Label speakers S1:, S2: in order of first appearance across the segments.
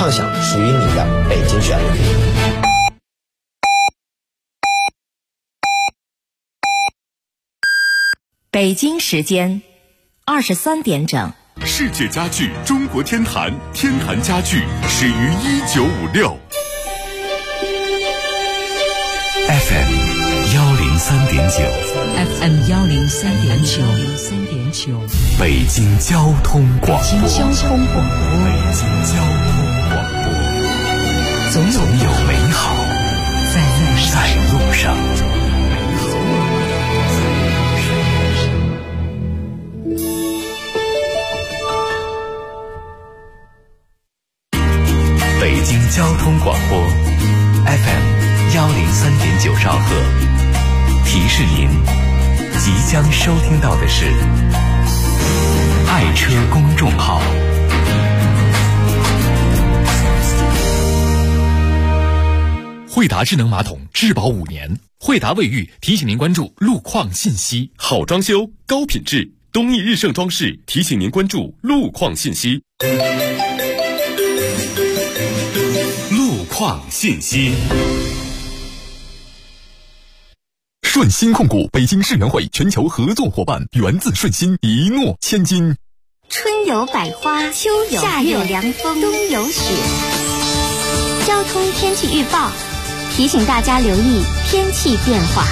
S1: 畅享属于你的北京旋律。
S2: 北京时间23点整。
S3: 世界家具中国天坛，天坛家具始于1956。
S4: FM 103.9，FM
S5: 103.9，
S4: 北京交通广播，
S5: 北京交通广播，
S4: 北京交通广播，总有美好在路上。北京交通广播 FM 103.9兆赫，提示您即将收听到的是爱车公众号。
S6: 惠达智能马桶质保5年，惠达卫浴提醒您关注路况信息。
S3: 好装修高品质，东益日盛装饰提醒您关注路况信息。路况信息。
S7: 顺鑫控股北京世园会全球合作伙伴，源自顺鑫，一诺千金。
S8: 春有百花，秋有夏有凉风，冬有雪。交通天气预报提醒大家留意天气变化。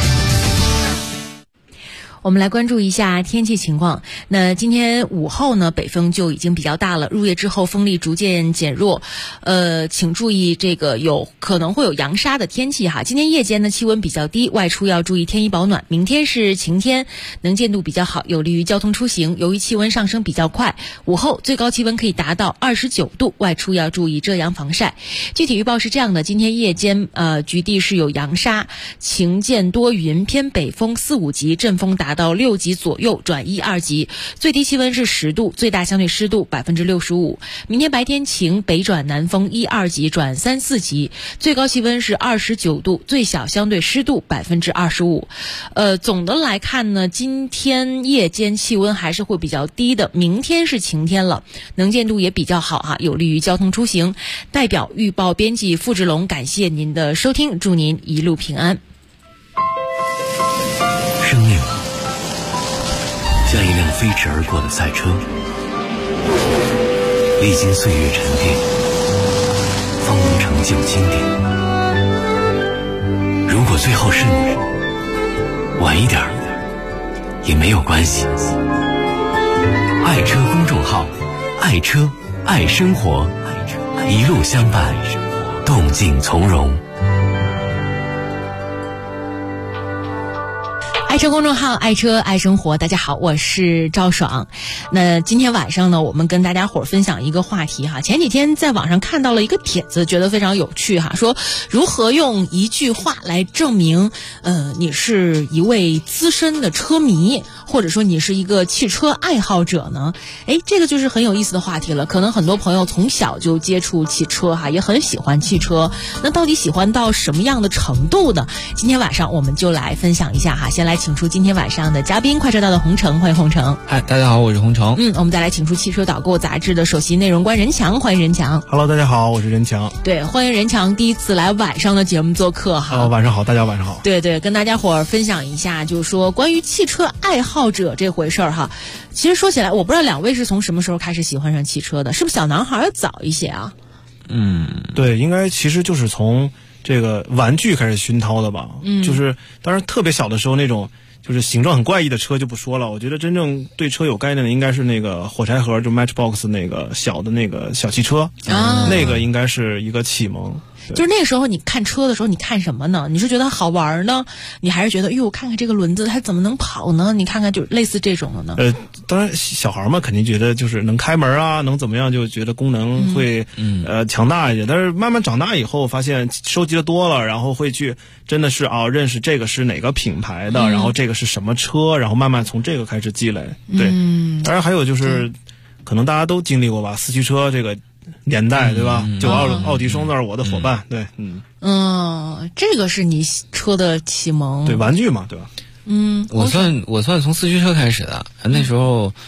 S5: 我们来关注一下天气情况。那今天午后呢，北风就已经比较大了，入夜之后风力逐渐减弱。请注意这个可能会有扬沙的天气哈。今天夜间呢气温比较低，外出要注意添衣保暖。明天是晴天，能见度比较好，有利于交通出行。由于气温上升比较快，午后最高气温可以达到29度，外出要注意遮阳防晒。具体预报是这样的：今天夜间局地是有扬沙，晴间多云，偏北风4、5级，阵风达到6级左右转1、2级，最低气温是10度，最大相对湿度65%。明天白天晴，北转南风1、2级转3、4级，最高气温是29度，最小相对湿度25%。总的来看呢，今天夜间气温还是会比较低的，明天是晴天了，能见度也比较好哈，有利于交通出行。代表预报编辑付志龙，感谢您的收听，祝您一路平安。
S4: 生命像一辆飞驰而过的赛车，历经岁月沉淀，方能成就经典。如果最后是你，晚一点也没有关系。爱车公众号，爱车爱生活，一路相伴，动静从容。
S5: 爱车公众号，爱车爱生活。大家好，我是赵爽。那今天晚上呢，我们跟大家伙分享一个话题哈。前几天在网上看到了一个帖子，觉得非常有趣哈，说如何用一句话来证明你是一位资深的车迷，或者说你是一个汽车爱好者呢？这个就是很有意思的话题了。可能很多朋友从小就接触汽车哈，也很喜欢汽车。那到底喜欢到什么样的程度呢？今天晚上我们就来分享一下哈。先来请出今天晚上的嘉宾，快车道的洪城，欢迎洪城。
S9: 嗨，大家好，我是洪城。
S5: 我们再来请出汽车导购杂志的首席内容官任强，欢迎任强。
S10: Hello， 大家好，我是任强。
S5: 对，欢迎任强第一次来晚上的节目做客哈。
S10: 晚上好，大家晚上好。
S5: 对，跟大家伙儿分享一下，就是说关于汽车爱好者这回事儿哈。其实说起来，我不知道两位是从什么时候开始喜欢上汽车的，是不是小男孩要早一些啊？
S10: 对，应该其实就是从这个玩具开始熏陶的吧。就是当然特别小的时候那种就是形状很怪异的车就不说了，我觉得真正对车有概念的应该是那个火柴盒，就 Matchbox 那个小的那个小汽车，那个应该是一个启蒙。
S5: 就是那个时候你看车的时候你看什么呢？你是觉得好玩呢，你还是觉得哟看看这个轮子它怎么能跑呢？你看看就类似这种的呢？
S10: 当然小孩嘛肯定觉得就是能开门啊，能怎么样，就觉得功能会强大一点。但是慢慢长大以后发现收集的多了，然后会去真的是认识这个是哪个品牌的，然后这个是什么车，然后慢慢从这个开始积累。对，当然还有就是可能大家都经历过吧，四驱车这个年代，对吧？就奥迪双钻我的伙伴，对，
S5: 这个是你车的启蒙，
S10: 对，玩具嘛，对吧？
S9: 我算从四驱车开始的，那时候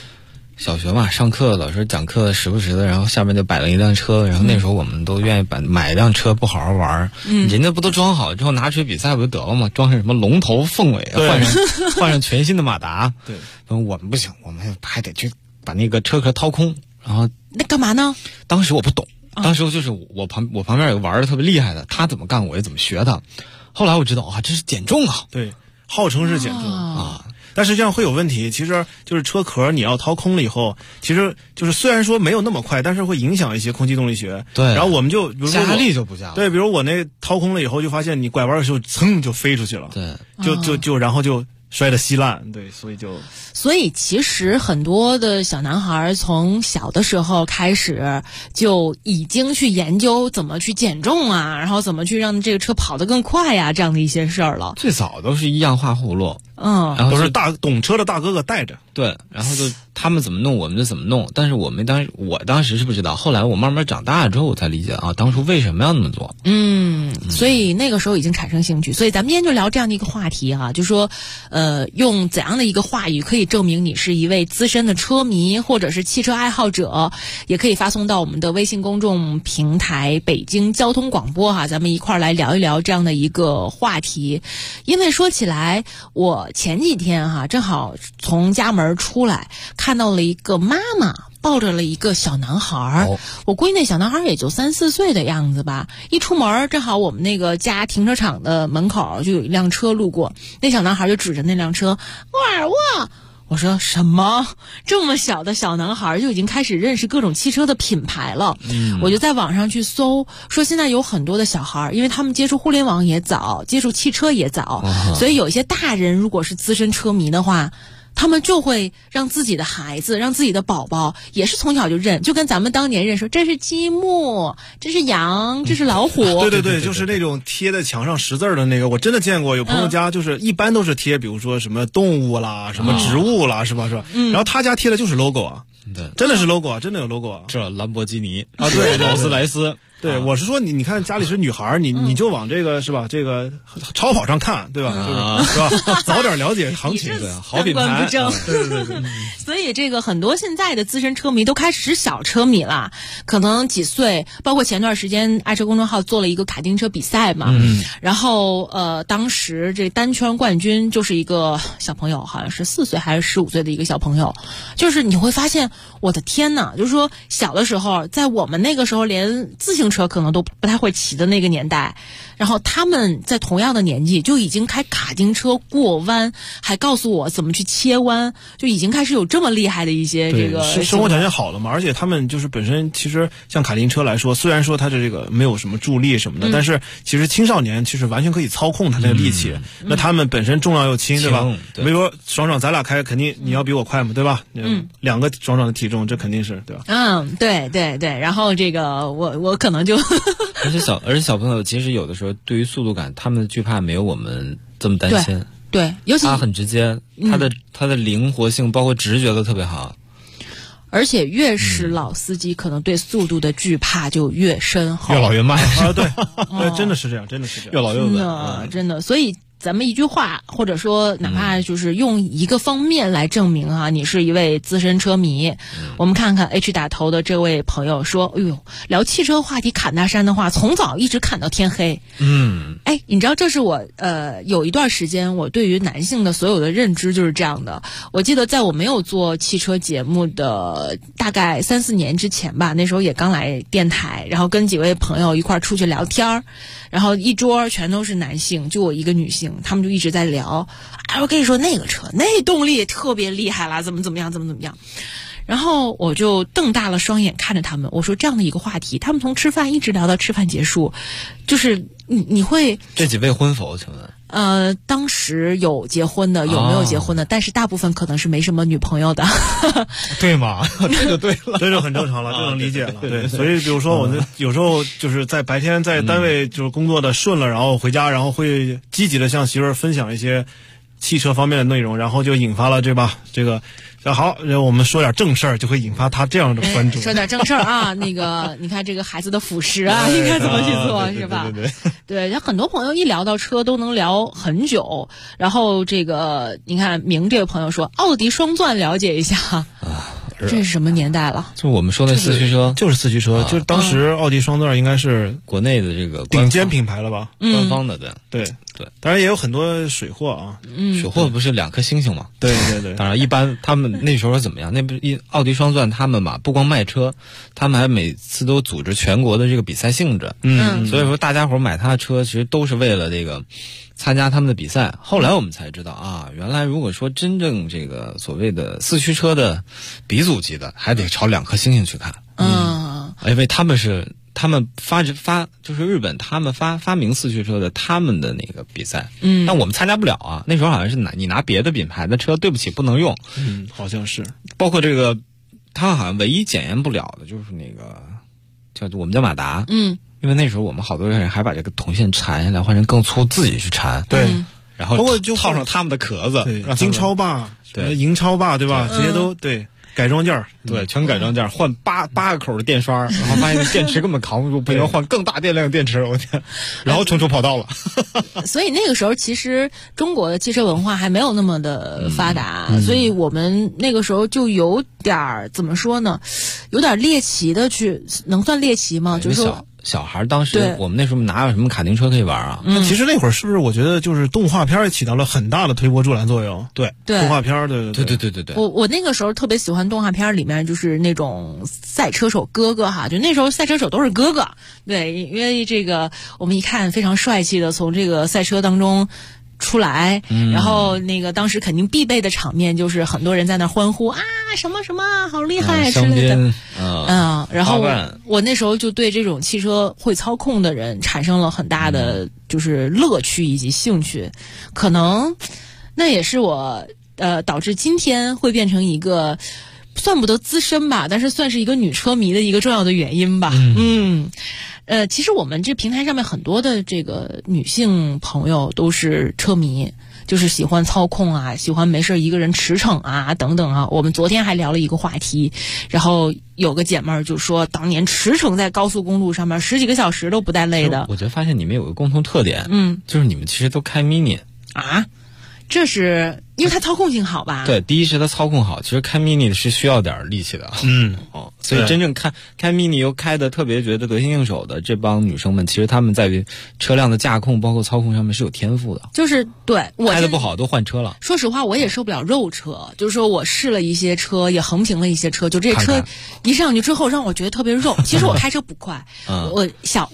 S9: 小学嘛，上课老师讲课时不时的，然后下面就摆了一辆车，然后那时候我们都愿意买一辆车不好好玩，人家不都装好之后拿去比赛不就得了吗？装上什么龙头凤尾，换上全新的马达。
S10: 对，
S9: 我们不行，我们还得去把那个车壳掏空，然后
S5: 那干嘛呢？
S9: 当时我不懂，当时就是我旁边有个玩的特别厉害的，他怎么干我也怎么学的。后来我知道啊，这是减重啊，
S10: 对，号称是减重啊。但是这样会有问题，其实就是车壳你要掏空了以后，其实就是虽然说没有那么快，但是会影响一些空气动力学。
S9: 对，
S10: 然后我们就比如说
S9: 下力就不降了。
S10: 对，比如我那掏空了以后，就发现你拐弯的时候噌就飞出去了。
S9: 对，
S10: 然后就摔得稀烂。对，
S5: 所以其实很多的小男孩从小的时候开始就已经去研究怎么去减重啊，然后怎么去让这个车跑得更快呀，这样的一些事儿了。
S9: 最早都是一样画葫芦。
S5: 然
S10: 后都是懂车的大哥哥带着。
S9: 对，然后就他们怎么弄我们就怎么弄，但是我当时是不知道，后来我慢慢长大了之后我才理解啊，当初为什么要那么做。
S5: 所以那个时候已经产生兴趣，所以咱们今天就聊这样的一个话题啊，就说用怎样的一个话语可以证明你是一位资深的车迷或者是汽车爱好者，也可以发送到我们的微信公众平台北京交通广播哈，咱们一块儿来聊一聊这样的一个话题。因为说起来，我前几天哈正好从家门出来，看到了一个妈妈抱着了一个小男孩，我估计那小男孩也就3、4岁的样子吧。一出门正好我们那个家停车场的门口就有一辆车路过，那小男孩就指着那辆车，沃尔沃。我说什么？这么小的小男孩就已经开始认识各种汽车的品牌了。我就在网上去搜，说现在有很多的小孩，因为他们接触互联网也早，接触汽车也早，所以有一些大人如果是资深车迷的话，他们就会让自己的孩子，让自己的宝宝也是从小就认，就跟咱们当年认说这是积木，这是羊，这是老虎。
S10: 对，就是那种贴在墙上识字的那个，我真的见过，有朋友家就是一般都是贴，比如说什么动物啦，什么植物啦，是吧？然后他家贴的就是 logo 啊，
S9: 对，
S10: 真的是 logo 啊，真的有 logo 啊，
S9: 这兰博基尼
S10: 啊，对，
S9: 劳斯莱斯。
S10: 对，我是说你看家里是女孩，你就往这个是吧？这个超跑上看，对吧？是吧？早点了解行情，
S9: 对，好品牌。
S10: 对。
S5: 所以这个很多现在的资深车迷都开始是小车迷啦，可能几岁，包括前段时间爱车公众号做了一个卡丁车比赛嘛，然后当时这单圈冠军就是一个小朋友，好像是4岁还是15岁的一个小朋友，就是你会发现，我的天呐，就是说小的时候，在我们那个时候连自行车可能都不太会骑的那个年代，然后他们在同样的年纪就已经开卡丁车过弯，还告诉我怎么去切弯，就已经开始有这么厉害的一些这个
S10: 生活条件好了嘛。而且他们就是本身其实像卡丁车来说，虽然说它的这个没有什么助力什么的，但是其实青少年其实完全可以操控它那个力气。那他们本身重量又轻，对吧？比如说爽咱俩开，肯定你要比我快嘛，对吧？2个爽的体重，这肯定是对吧？
S5: 对。然后这个我可能就
S9: 而且小朋友其实有的时候对于速度感，他们的惧怕没有我们这么担心。
S5: 对，尤其
S9: 他很直接，他的灵活性包括直觉都特别好。
S5: 而且越是老司机，可能对速度的惧怕就越深厚，
S9: 越老越慢
S10: 啊！对，真的是这样，
S9: 越老越稳，
S5: 真的。所以咱们一句话，或者说哪怕就是用一个方面来证明哈，你是一位资深车迷。我们看看 H 打头的这位朋友说，哎呦，聊汽车话题侃大山的话，从早一直侃到天黑。你知道这是我有一段时间我对于男性的所有的认知就是这样的。我记得在我没有做汽车节目的大概3、4年之前吧，那时候也刚来电台，然后跟几位朋友一块出去聊天，然后一桌全都是男性，就我一个女性，他们就一直在聊，我跟你说那个车那动力也特别厉害啦，怎么样。然后我就瞪大了双眼看着他们，我说这样的一个话题，他们从吃饭一直聊到吃饭结束，就是你会
S9: 这几位婚否请问？
S5: 当时有结婚的，有没有结婚的？但是大部分可能是没什么女朋友的。
S9: 对吗？这就对了，
S10: 这就很正常了，就能理解了。对，所以比如说我们有时候就是在白天在单位就是工作的顺了，然后回家，然后会积极的向媳妇儿分享一些汽车方面的内容，然后就引发了这个。好，我们说点正事儿，就会引发他这样的关注。
S5: 说点正事儿啊，那个你看这个孩子的辅食啊，应该怎么去做，是吧？对，很多朋友一聊到车都能聊很久。然后这个你看明这位朋友说，奥迪双钻了解一下。
S10: 是
S5: 这是什么年代了？
S9: 就是我们说的四驱车，
S10: 就是四驱车，就是当时奥迪双钻应该是
S9: 国内的这个
S10: 顶尖品牌了吧？
S9: 官方的，对，
S10: 当然也有很多水货啊。
S9: 水货不是2颗星星吗？
S10: 对。
S9: 当然，一般他们那时候怎么样？那不奥迪双钻他们吧，不光卖车，他们还每次都组织全国的这个比赛性质。所以说大家伙买他的车，其实都是为了这个参加他们的比赛。后来我们才知道啊，原来如果说真正这个所谓的四驱车的鼻祖级的，还得朝2颗星星去看。因为他们就是日本他们发明四驱车的，他们的那个比赛。但我们参加不了啊。那时候好像是你拿别的品牌的车，对不起不能用。
S10: 好像是。
S9: 包括这个，他好像唯一检验不了的就是那个我们叫马达。因为那时候我们好多人还把这个铜线缠下来换成更粗，自己去缠。
S10: 对。
S9: 然后
S10: 包括就
S9: 套上他们的壳子，
S10: 对，金超霸，对，银超霸，对吧？这些都对。改装件，
S9: 对，全改装件，换八个口的电刷，然后发现电池根本扛不住，不行，换更大电量的电池，我天，然后冲出跑道了。
S5: 所以那个时候其实中国的汽车文化还没有那么的发达，所以我们那个时候就有点怎么说呢，有点猎奇的去，能算猎奇吗？就是说。
S9: 小孩当时我们那时候哪有什么卡丁车可以玩啊？
S10: 其实那会儿是不是我觉得就是动画片起到了很大的推波助澜作用？对，动画片，对。
S5: 我那个时候特别喜欢动画片里面就是那种赛车手哥哥哈，就那时候赛车手都是哥哥，对，因为这个我们一看非常帅气的从这个赛车当中出来，然后那个当时肯定必备的场面就是很多人在那欢呼啊什么什么好厉害之类的，然后我那时候就对这种汽车会操控的人产生了很大的就是乐趣以及兴趣，可能那也是我导致今天会变成一个算不得资深吧，但是算是一个女车迷的一个重要的原因吧。其实我们这平台上面很多的这个女性朋友都是车迷，就是喜欢操控啊，喜欢没事一个人驰骋啊等等啊。我们昨天还聊了一个话题，然后有个姐妹儿就说当年驰骋在高速公路上面10几个小时都不带累的。
S9: 我觉得发现你们有个共同特点，就是你们其实都开 mini
S5: 啊。这是因为它操控性好吧？
S9: 对，第一是它操控好，其实开 mini 是需要点力气的。所以真正开 mini 又开的特别觉得得心应手的这帮女生们，其实她们在于车辆的驾控包括操控上面是有天赋的。
S5: 就是对我
S9: 开的不好都换车了。
S5: 说实话，我也受不了肉车，就是说我试了一些车，也横评了一些车，就这车一上去之后让我觉得特别肉。其实我开车不快，我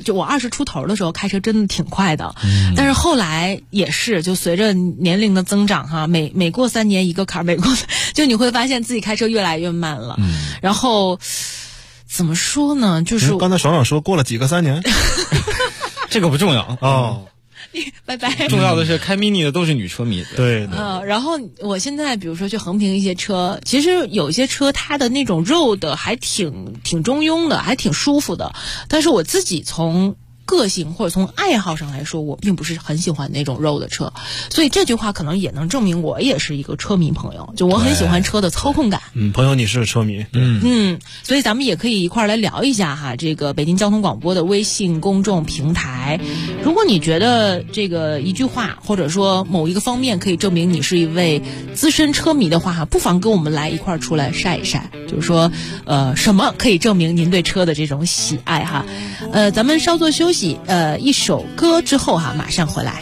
S5: 20出头的时候开车真的挺快的，但是后来也是就随着年龄的增长哈，每过3年一个坎儿，就你会发现自己开车越来越慢了。然后怎么说呢？就是
S10: 刚才爽爽说过了几个3年，
S9: 这个不重要哦。
S5: 拜拜。
S9: 重要的是开 mini 的都是女车迷。
S10: 对。
S5: 然后我现在比如说去横评一些车，其实有些车它的那种肉的还挺中庸的，还挺舒服的，但是我自己从个性或者从爱好上来说，我并不是很喜欢那种肉的车，所以这句话可能也能证明我也是一个车迷朋友，就我很喜欢车的操控感。
S10: 朋友你是车迷，
S5: 所以咱们也可以一块儿来聊一下哈，这个北京交通广播的微信公众平台。如果你觉得这个一句话或者说某一个方面可以证明你是一位资深车迷的话哈，不妨跟我们来一块儿出来晒一晒，就是说什么可以证明您对车的这种喜爱哈。咱们稍作休息。一首歌之后哈，马上回来。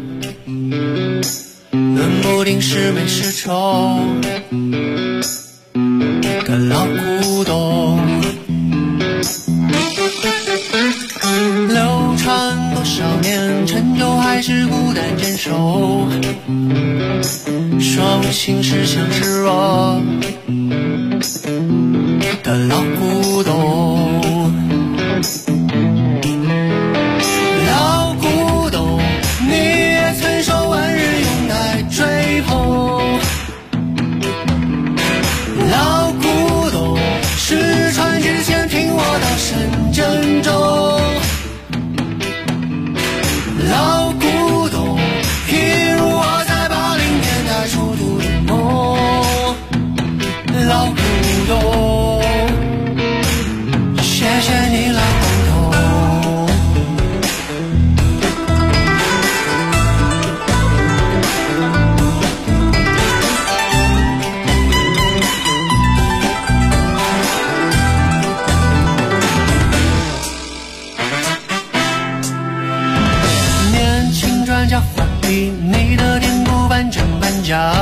S11: 论不定是美是丑的老古董，流传多少年，陈旧还是孤单坚守，说不清是强是弱的老古董。老古董失传之前听我到深圳中，老古董譬如我在80年代初度的梦，老古董比你的颠簸半真半假，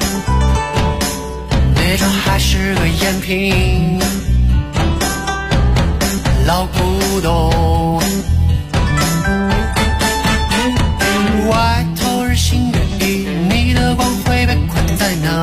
S11: 那张还是个赝品，老古董。外头日新月异，你的光辉被困在哪？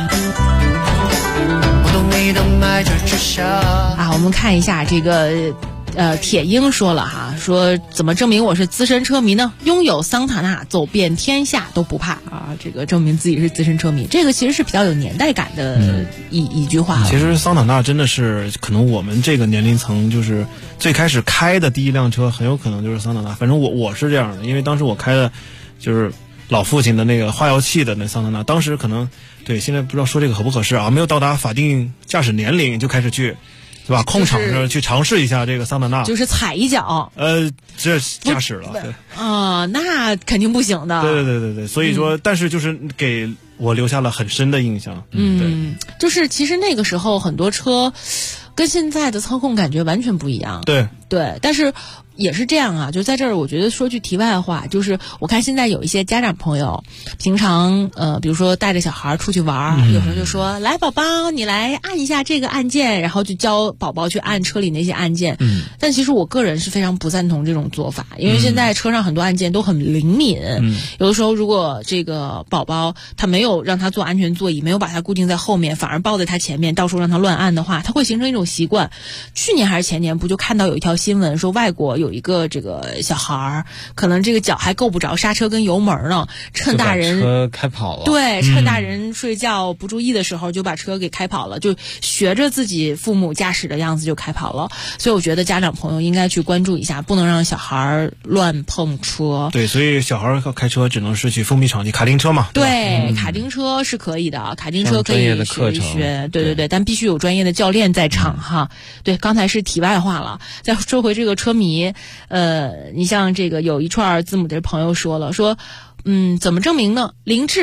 S11: 不懂你的埋着之下。
S5: 我们看一下这个。铁鹰说了哈，说怎么证明我是资深车迷呢？拥有桑塔纳走遍天下都不怕啊！这个证明自己是资深车迷，这个其实是比较有年代感的一句话。
S10: 其实桑塔纳真的是可能我们这个年龄层就是最开始开的第一辆车，很有可能就是桑塔纳。反正我是这样的，因为当时我开的就是老父亲的那个化药器的那桑塔纳，当时可能对现在不知道说这个合不合适啊，没有到达法定驾驶年龄就开始去。对吧？空场上去尝试一下这个桑塔纳，
S5: 就是踩一脚。
S10: 这驾驶了，对
S5: 那肯定不行的。
S10: 对，所以说，但是就是给我留下了很深的印象。
S5: 对，就是其实那个时候很多车跟现在的操控感觉完全不一样。
S10: 对，
S5: 但是也是这样啊，就在这儿，我觉得说句题外话，就是我看现在有一些家长朋友，平常比如说带着小孩出去玩，有时候就说来宝宝，你来按一下这个按键，然后就教宝宝去按车里那些按键。但其实我个人是非常不赞同这种做法，因为现在车上很多按键都很灵敏，有的时候如果这个宝宝他没有让他坐安全座椅，没有把他固定在后面，反而抱在他前面，到处让他乱按的话，他会形成一种习惯。去年还是前年不就看到有一条新闻说外国有一个这个小孩儿，可能这个脚还够不着刹车跟油门呢，趁大人
S9: 车开跑了，
S5: 对，趁大人睡觉不注意的时候就把车给开跑了，就学着自己父母驾驶的样子就开跑了。所以我觉得家长朋友应该去关注一下，不能让小孩乱碰车。
S10: 对，所以小孩开车只能是去封闭场地，卡丁车嘛。
S5: 对，卡丁车是可以的，卡丁车可以学一学。对，但必须有专业的教练在场哈。对，刚才是题外话了。再说回这个车迷，你像这个有一串字母的朋友说了，说怎么证明呢？凌志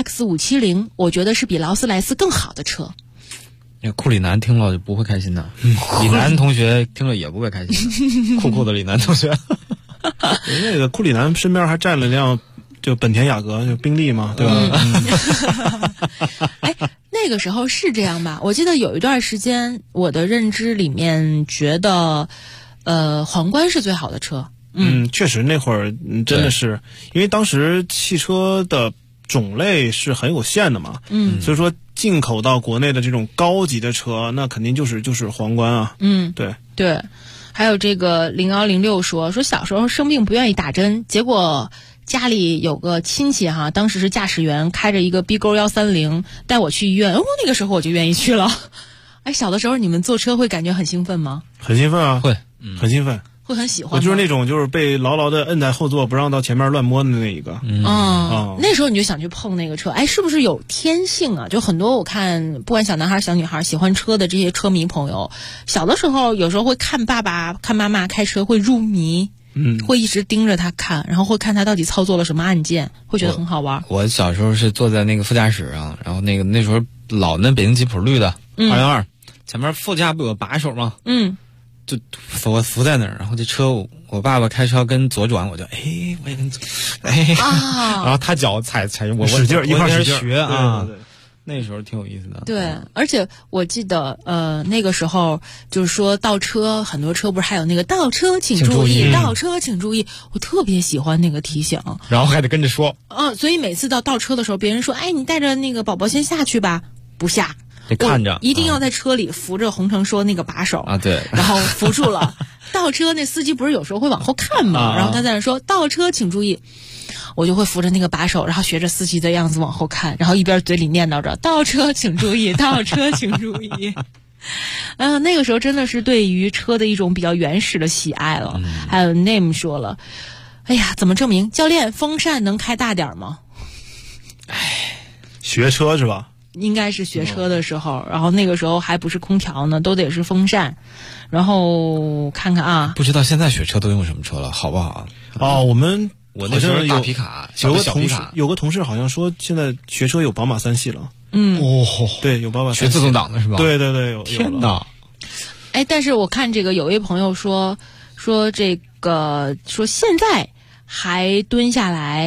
S5: LX570 我觉得是比劳斯莱斯更好的车。
S9: 库里南听了就不会开心的，李楠同学听了也不会开心的，酷的李楠同学。
S10: 那个库里南身边还站了辆就本田雅阁，就宾利嘛，对吧？
S5: 那个时候是这样吧？我记得有一段时间，我的认知里面觉得，皇冠是最好的车。
S10: 确实那会儿真的是，因为当时汽车的种类是很有限的嘛，所以说进口到国内的这种高级的车，那肯定就是皇冠啊。对。
S5: 还有这个0106说小时候生病不愿意打针，结果家里有个亲戚哈，当时是驾驶员，开着一个 B 勾130带我去医院，那个时候我就愿意去了。小的时候你们坐车会感觉很兴奋吗？
S10: 很兴奋啊，
S9: 会，
S10: 很兴奋。
S5: 会很喜欢吗？
S10: 我就是那种就是被牢牢的摁在后座不让到前面乱摸的那一个。
S5: 那时候你就想去碰那个车，是不是有天性啊？就很多我看不管小男孩小女孩喜欢车的这些车迷朋友，小的时候有时候会看爸爸看妈妈开车会入迷，会一直盯着他看，然后会看他到底操作了什么按键，会觉得很好玩。
S9: 我小时候是坐在那个副驾驶上，然后那时候老那北京吉普绿的202，前面副驾不有把手吗？就我扶在那儿，然后这车我爸爸开车跟左转，我就我也跟左，然后他脚踩我
S10: 使劲一块使劲
S9: 学啊。对，那时候挺有意思的。
S5: 对，而且我记得那个时候就是说倒车，很多车不是还有那个倒车请注意，倒车请注意，我特别喜欢那个提醒，
S9: 然后还得跟着说。
S5: 所以每次到倒车的时候，别人说你带着那个宝宝先下去吧，不下。
S9: 得看着，
S5: 一定要在车里扶着洪承说那个把手
S9: 啊，对，
S5: 然后扶住了。倒车那司机不是有时候会往后看吗？然后他在那说倒车请注意，我就会扶着那个把手，然后学着司机的样子往后看，然后一边嘴里念叨着倒车请注意，倒车请注意。那个时候真的是对于车的一种比较原始的喜爱了。还有 Name 说了，怎么证明？教练，风扇能开大点吗？
S10: 学车是吧？
S5: 应该是学车的时候，然后那个时候还不是空调呢，都得是风扇。然后看看啊，
S9: 不知道现在学车都用什么车了，好不好？我那时候大皮卡，
S10: 有个同事好像说现在学车有宝马3系了。对，有宝马3系
S9: 学自动挡的是吧？
S10: 对，有。
S9: 天哪！
S5: 但是我看这个有位朋友说这个说现在还蹲下来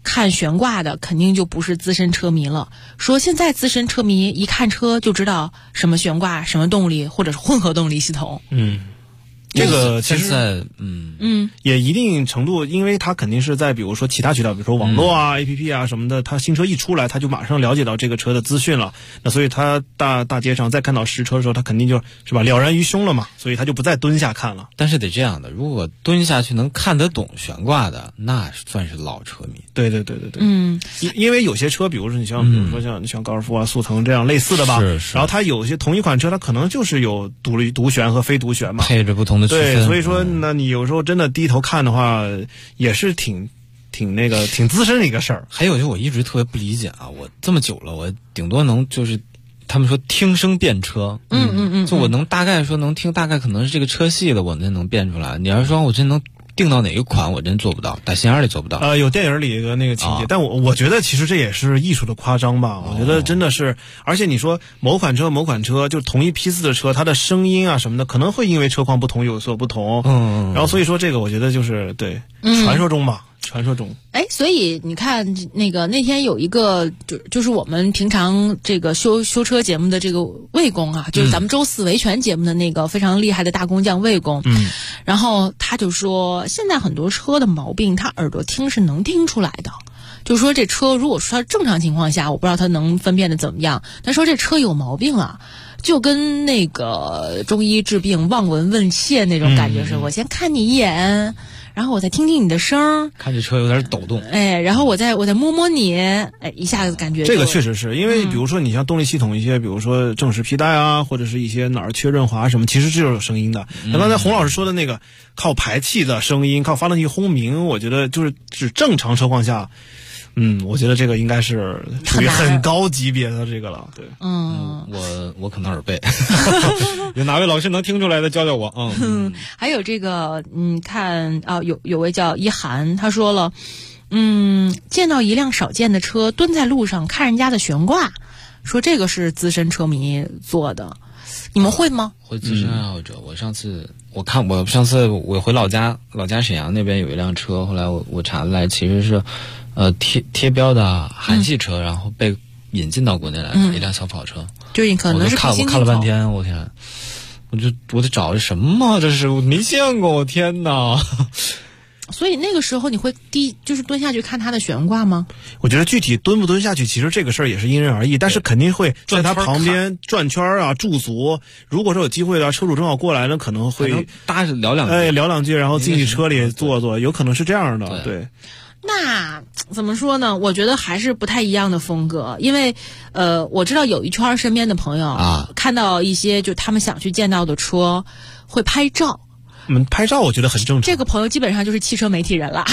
S5: 看悬挂的肯定就不是资深车迷了。说现在资深车迷一看车就知道什么悬挂、什么动力，或者是混合动力系统。
S10: 这个其实也一定程度，因为他肯定是在比如说其他渠道，比如说网络啊、APP 啊什么的，他新车一出来，他就马上了解到这个车的资讯了。那所以他大街上再看到实车的时候，他肯定就是吧了然于胸了嘛，所以他就不再蹲下看了。
S9: 但是得这样的，如果蹲下去能看得懂悬挂的，那算是老车迷。
S10: 对。因为有些车，比如说比如说像高尔夫啊、速腾这样类似的吧，
S9: 是。
S10: 然后它有些同一款车，它可能就是有独悬和非独悬嘛，
S9: 配置不同的区分。
S10: 对，所以说那你有时候真的低头看的话，也是挺资深的一个事儿。
S9: 还有就我一直特别不理解啊，我这么久了，我顶多能就是他们说听声辨车，就我能大概说能听大概可能是这个车系的，我能辨出来。你要是说我真能定到哪个款，我真做不到，打心眼里做不到。
S10: 有电影里的那个情节，但我觉得其实这也是艺术的夸张吧。我觉得真的是，而且你说某款车就同一批次的车，它的声音啊什么的，可能会因为车况不同有所不同。然后所以说这个我觉得就是对传说中吧。
S5: 所以你看那天有一个就是我们平常这个修车节目的这个魏工啊，就是咱们周四维权节目的那个非常厉害的大工匠魏工，然后他就说现在很多车的毛病他耳朵听是能听出来的，就说这车如果说正常情况下我不知道他能分辨的怎么样，但说这车有毛病了，就跟那个中医治病望闻问切那种感觉是，我先看你一眼，然后我再听听你的声，
S9: 看这车有点抖动，
S5: 然后我再摸摸你，一下子感觉
S10: 这个确实是因为比如说你像动力系统一些，比如说正时皮带啊，或者是一些哪儿缺润滑什么，其实是有声音的。那刚才洪老师说的那个靠排气的声音，靠发动机轰鸣，我觉得就是指正常车况下。我觉得这个应该是属于很高级别的这个了。对，
S9: 我可能耳背，有哪位老师能听出来的教教我。
S5: 还有这个，看啊，有位叫一涵，他说了，见到一辆少见的车蹲在路上看人家的悬挂，说这个是资深车迷做的，你们会吗？
S9: 会资深爱好者。我上次我回老家沈阳那边有一辆车，后来我查来其实是。贴标的韩系车，然后被引进到国内来的一辆小跑车，
S5: 就你可能是
S9: 我看了半天，我天，我得找什么？这是我没见过，我天哪！
S5: 所以那个时候你会就是蹲下去看它的悬挂吗？
S10: 我觉得具体蹲不蹲下去，其实这个事儿也是因人而异，但是肯定会在它旁边转圈啊、驻足。如果说有机会的，车主正好过来呢，可能会
S9: 搭着聊两句，
S10: 然后进去车里坐，有可能是这样的，对。
S5: 那怎么说呢？我觉得还是不太一样的风格，因为我知道有一圈身边的朋友看到一些就他们想去见到的车会拍照。
S10: 拍照我觉得很正常。
S5: 这个朋友基本上就是汽车媒体人了。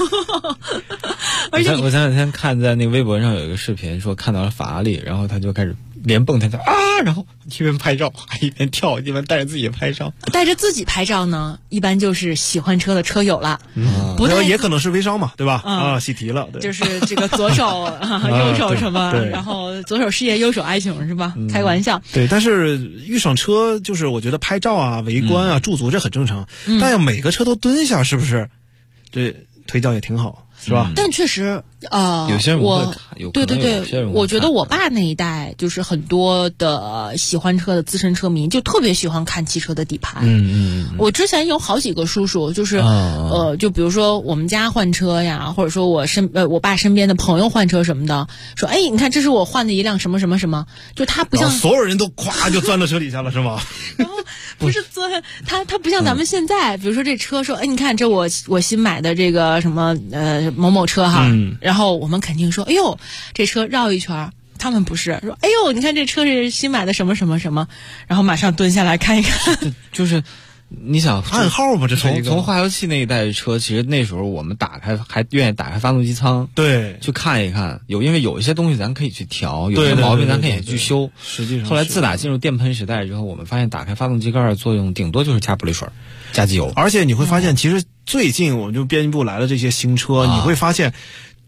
S5: 而且
S9: 我前两天看在那个微博上有一个视频，说看到了法拉利，然后他就开始连蹦跳然后一边拍照还一边跳，一边带着自己拍照。
S5: 带着自己拍照呢，一般就是喜欢车的车友了。
S10: 不过也可能是微商嘛，对吧？喜提了，对，
S5: 就是这个左手右手什么，然后左手事业右手爱情是吧？开玩笑。
S10: 对，但是遇上车就是我觉得拍照啊、围观啊、驻足这很正常。但要每个车都蹲下，是不是？对，腿脚也挺好。是吧？
S5: 但确实，
S9: 有些人
S5: 对，我觉得我爸那一代就是很多的喜欢车的资深车迷，就特别喜欢看汽车的底盘。我之前有好几个叔叔，就是就比如说我们家换车呀，或者说我爸身边的朋友换车什么的，说你看这是我换的一辆什么什么什么，就他不像
S10: 所有人都咵就钻到车底下了，是吗？
S5: 然后不是钻，他不像咱们现在，比如说这车说，你看这我新买的这个什么某某车哈，然后我们肯定说，哎呦，这车绕一圈。他们不是说，哎呦，你看这车是新买的什么什么什么，然后马上蹲下来看一看。
S9: 就是你想
S10: 暗号吗？这是一个
S9: 从化油器那一代车，其实那时候我们还愿意打开发动机舱，
S10: 对，
S9: 去看一看。因为有一些东西咱可以去调，有些毛病咱可以去修。
S10: 实际上，
S9: 后来自打进入电喷时代之后，我们发现打开发动机盖的作用顶多就是加玻璃水、加机油。
S10: 而且你会发现，其实最近我们就编辑部来了这些新车，你会发现。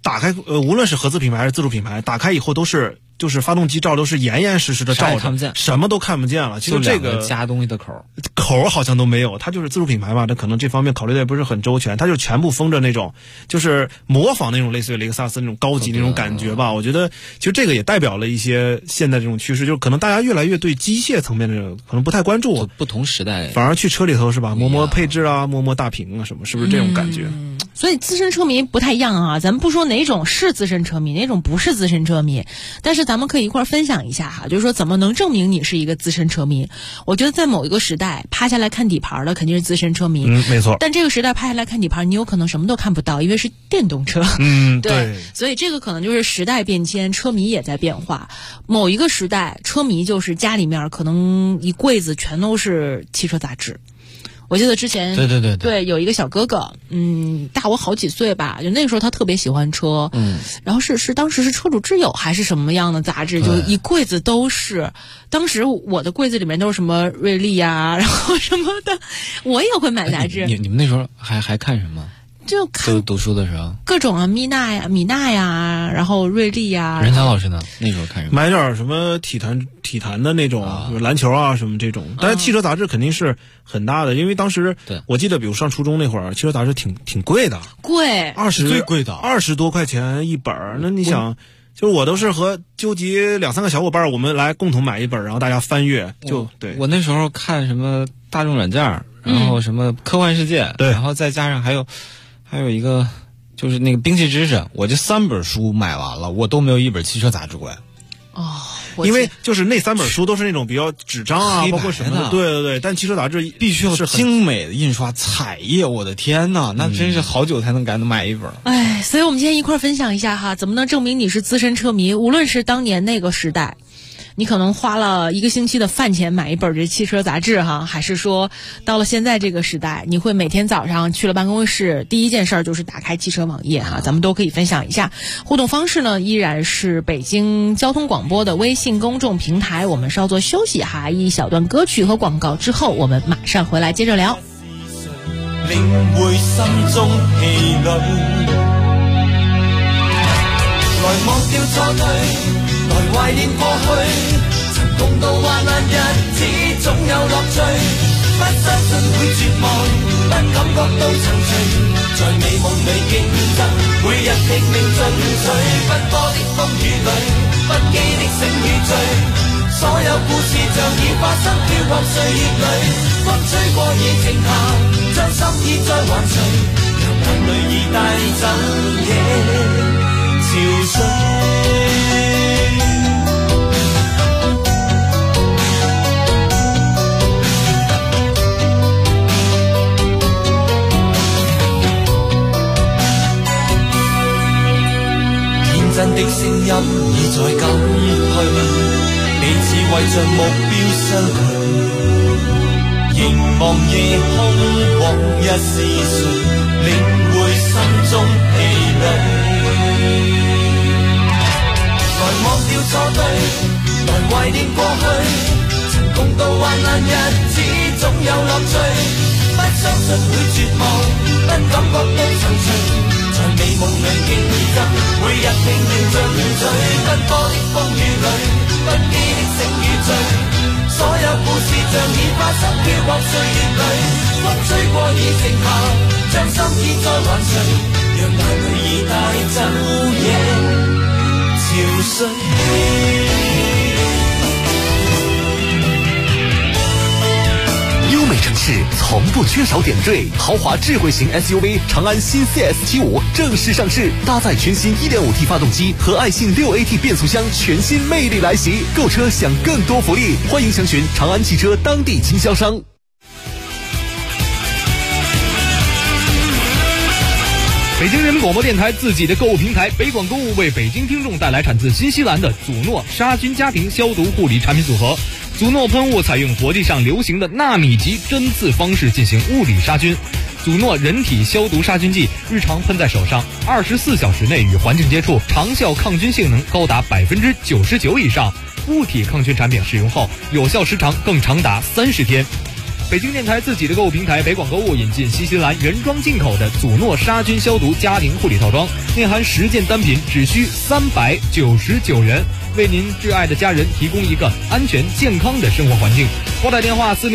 S10: 打开无论是合资品牌还是自主品牌，打开以后就是发动机罩都是严实实的罩着，什么都看不见了。其实这个
S9: 加东西的口
S10: 好像都没有，它就是自主品牌嘛，它可能这方面考虑的也不是很周全，它就全部封着那种，就是模仿那种类似于雷克萨斯那种高级那种感觉吧。我觉得其实这个也代表了一些现在这种趋势，就是可能大家越来越对机械层面的可能不太关注，
S9: 不同时代
S10: 反而去车里头是吧，摸摸配置啊，摸摸大屏啊什么，是不是这种感觉？
S5: 所以资深车迷不太一样啊，咱们不说哪种是资深车迷，哪种不是资深车迷，但是咱们可以一块分享一下哈，就是说怎么能证明你是一个资深车迷？我觉得在某一个时代，趴下来看底盘的肯定是资深车迷，
S10: 没错。
S5: 但这个时代趴下来看底盘，你有可能什么都看不到，因为是电动车，对。所以这个可能就是时代变迁，车迷也在变化。某一个时代，车迷就是家里面可能一柜子全都是汽车杂志。我记得之前对有一个小哥哥，大我好几岁吧，就那个时候他特别喜欢车，然后是当时是车主之友还是什么样的杂志，就一柜子都是。当时我的柜子里面都是什么瑞丽呀，然后什么的，我也会买杂志。
S9: 你们那时候还看什么？
S5: 就看
S9: 读书的时候
S5: 各种啊，米娜呀，然后瑞丽呀。
S9: 任强老师呢？那时候看什么？
S10: 买点什么体坛的那种，比如篮球啊什么这种。但是汽车杂志肯定是很大的，因为当时我记得，比如上初中那会儿，汽车杂志挺贵的，
S5: 贵
S10: 最贵的20多块钱一本。那你想，就是我都是和纠集2-3个小伙伴，我们来共同买一本，然后大家翻阅。对
S9: 我那时候看什么大众软件，然后什么科幻世界，然后再加上还有一个就是那个兵器知识，我这3本书买完了，我都没有一本汽车杂志贵。
S10: 因为就是那3本书都是那种比较纸张啊，包括什么的，对。但汽车杂志
S9: 必须要是精美的印刷彩页，我的天哪，那真是好久才能买一本。
S5: 所以我们今天一块分享一下哈，怎么能证明你是资深车迷？无论是当年那个时代，你可能花了1个星期的饭钱买一本这汽车杂志哈，还是说到了现在这个时代，你会每天早上去了办公室，第一件事就是打开汽车网页哈，咱们都可以分享一下。互动方式呢，依然是北京交通广播的微信公众平台。我们稍作休息哈，一小段歌曲和广告之后，我们马上回来接着聊。
S11: 領會心中氣餒，來忘掉錯對，來懷念過去，曾共度患難日子總有樂趣，不相信會絕望，不感覺到躊躇，在美夢裏競爭，每日拼命進取，奔波的風雨裏，不羈的醒與醉，所有故事像已發生，飄泊歲月裏，風吹過已靜下，將心意再還誰，讓眼淚已帶走夜潮水。天真的聲音已在減退，彼此為着目標相距，凝望夜空往日是誰，領會心中氣餒，來忘掉錯對，來懷念過去，曾共度患難日子總有樂趣，不相信會絕望，不感覺到躊躇，在美夢裏競爭，每日拼命進取，奔波的風雨裏，不羈的醒與醉，所有故事像已發生，飄泊歲月裏，風吹過已靜下，將心意再還誰，讓眼淚已帶走夜潮水。
S7: 优美城市从不缺少点缀，豪华智慧型 SUV 长安新 CS75 正式上市，搭载全新 1.5T 发动机和爱信 6AT 变速箱，全新魅力来袭。购车享更多福利，欢迎详询长安汽车当地经销商。
S12: 北京人民广播电台自己的购物平台北广购物为北京听众带来产自新西兰的祖诺杀菌家庭消毒护理产品组合。祖诺喷雾采用国际上流行的纳米级针刺方式进行物理杀菌。祖诺人体消毒杀菌剂日常喷在手上，24小时内与环境接触，长效抗菌性能高达99%以上。物体抗菌产品使用后，有效时长更长达30天。 北京电台自己的购物平台北广购物引进新西兰原装进口的祖诺杀菌消毒家庭护理套装，内含10件单品，只需399元，为您挚爱的家人提供一个安全健康的生活环境。拨打电话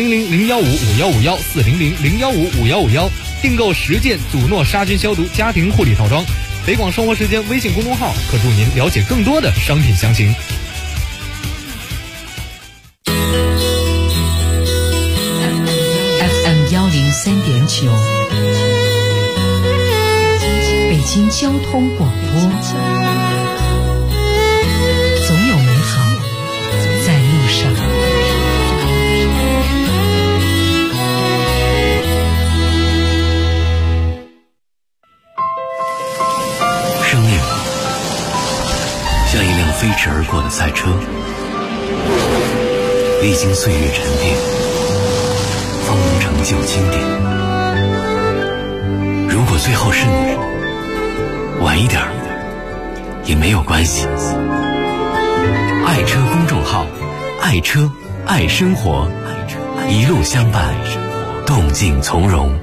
S12: 400-015-5151，400-015-5151，订购10件祖诺杀菌消毒家庭护理套装。北广生活时间微信公众号可助您了解更多的商品详情。
S13: FM103.9，北京交通广播，总有美好在路上。
S4: 生命像一辆飞驰而过的赛车，历经岁月沉淀，方能成就经典。如果最后是你，晚一点也没有关系。爱车公众号，爱车爱生活，一路相伴，动静从容。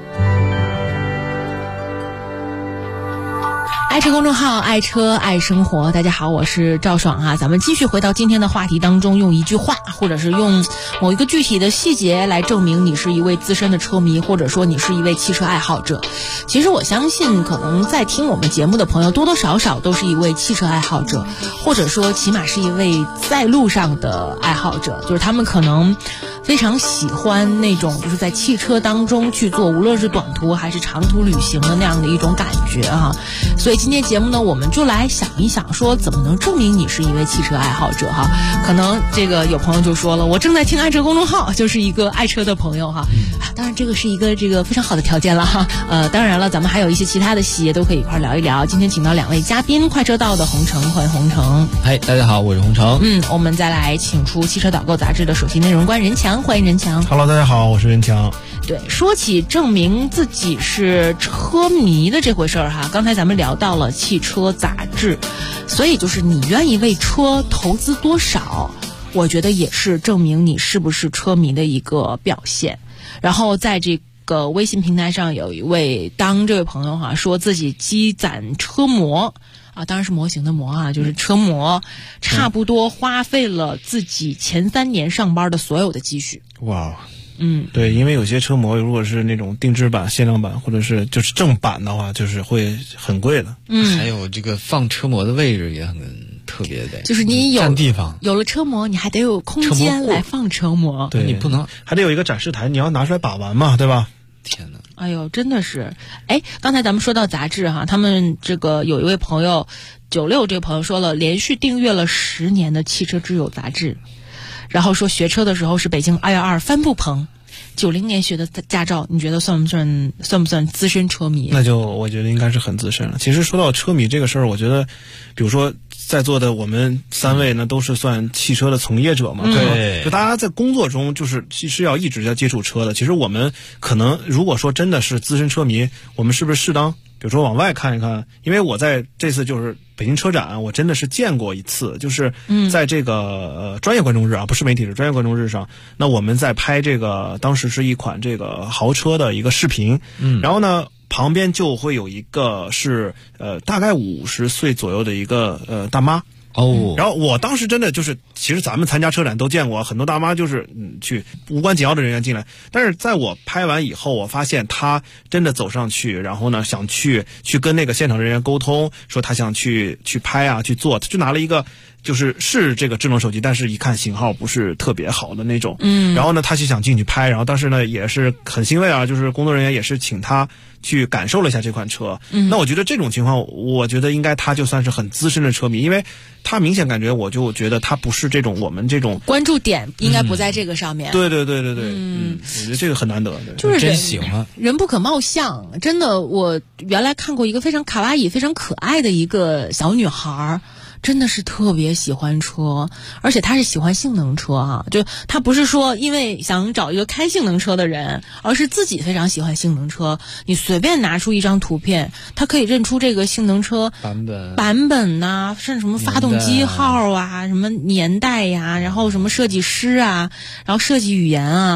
S5: 爱车公众号，爱车爱生活。大家好，我是赵爽啊。咱们继续回到今天的话题当中，用一句话或者是用某一个具体的细节来证明你是一位资深的车迷，或者说你是一位汽车爱好者。其实我相信可能在听我们节目的朋友多多少少都是一位汽车爱好者，或者说起码是一位在路上的爱好者，就是他们可能非常喜欢那种就是在汽车当中去做无论是短途还是长途旅行的那样的一种感觉哈。所以今天节目呢，我们就来想一想说怎么能证明你是一位汽车爱好者哈。可能这个有朋友就说了，我正在听爱车公众号，就是一个爱车的朋友哈。当然这个是一个非常好的条件了哈。当然了，咱们还有一些其他的细节都可以一块聊一聊。今天请到2位嘉宾，快车道的洪城，欢迎洪城。
S9: 嗨，大家好，我是洪城。
S5: 我们再来请出汽车导购杂志的首席内容官任强，欢迎任强。
S10: Hello， 大家好，我是任强。
S5: 对，说起证明自己是车迷的这回事儿哈，刚才咱们聊到了汽车杂志，所以就是你愿意为车投资多少，我觉得也是证明你是不是车迷的一个表现。然后在这个微信平台上有一位这位朋友哈，说自己积攒车模啊，当然是模型的模啊，就是车模，差不多花费了自己前3年上班的所有的积蓄。
S10: 哇。对，因为有些车模如果是那种定制版、限量版，或者是就是正版的话，就是会很贵的。
S9: 还有这个放车模的位置也很特别的，
S5: 就是你
S9: 占地方，
S5: 有了车模，你还得有空间来放车模。
S10: 对，
S9: 你不能
S10: 还得有一个展示台，你要拿出来把玩嘛，对吧？
S9: 天哪！
S5: 哎呦，真的是，刚才咱们说到杂志哈，他们这个有一位朋友96这个朋友说了，连续订阅了10年的汽车之友杂志。然后说学车的时候是北京212帆布棚，90年学的驾照，你觉得算不算资深车迷？
S10: 那就我觉得应该是很资深了。其实说到车迷这个事儿，我觉得，比如说在座的我们3位呢，都是算汽车的从业者嘛，对，就大家在工作中是要一直在接触车的。其实我们可能如果说真的是资深车迷，我们是不是适当？比如说往外看一看，因为我在这次就是北京车展，我真的是见过一次，就是在这个专业观众日啊，不是媒体日，专业观众日上，那我们在拍这个当时是一款这个豪车的一个视频，然后呢旁边就会有一个是大概50岁左右的一个大妈。然后我当时真的就是，其实咱们参加车展都见过很多大妈，就是去无关紧要的人员进来，但是在我拍完以后，我发现她真的走上去，然后呢想去跟那个现场人员沟通，说她想去拍啊，去做，她就拿了一个是这个智能手机，但是一看型号不是特别好的那种，然后呢她就想进去拍，然后当时呢也是很欣慰啊，就是工作人员也是请她去感受了一下这款车。那我觉得这种情况，我觉得应该他就算是很资深的车迷，因为他明显感觉，我就觉得他不是这种我们这种
S5: 关注点应该不在这个上面。
S10: 对，我觉得这个很难得，
S5: 就是
S9: 真喜欢
S5: 人不可貌相。真的，我原来看过一个非常卡哇伊、非常可爱的一个小女孩。真的是特别喜欢车，而且他是喜欢性能车啊，就他不是说因为想找一个开性能车的人，而是自己非常喜欢性能车。你随便拿出一张图片，他可以认出这个性能车版本呐，甚至什么发动机号啊，什么年代呀，然后什么设计师啊，然后设计语言啊。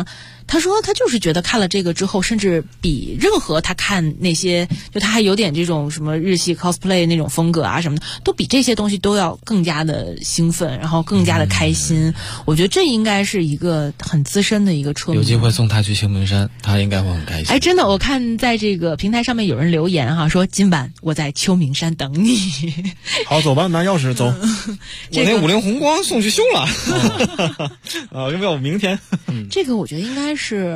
S5: 他说他就是觉得看了这个之后，甚至比任何他看那些，就他还有点这种什么日系 cosplay 那种风格啊什么的，都比这些东西都要更加的兴奋，然后更加的开心。我觉得这应该是一个很资深的一个车迷。
S9: 有机会送他去秋名山，他应该会很开心。
S5: 哎，真的，我看在这个平台上面有人留言哈，说今晚我在秋名山等你。
S10: 好，走吧，拿钥匙走。我
S9: 那50宏光送去修了。
S10: 要不要我明天？
S5: 这个我觉得应该是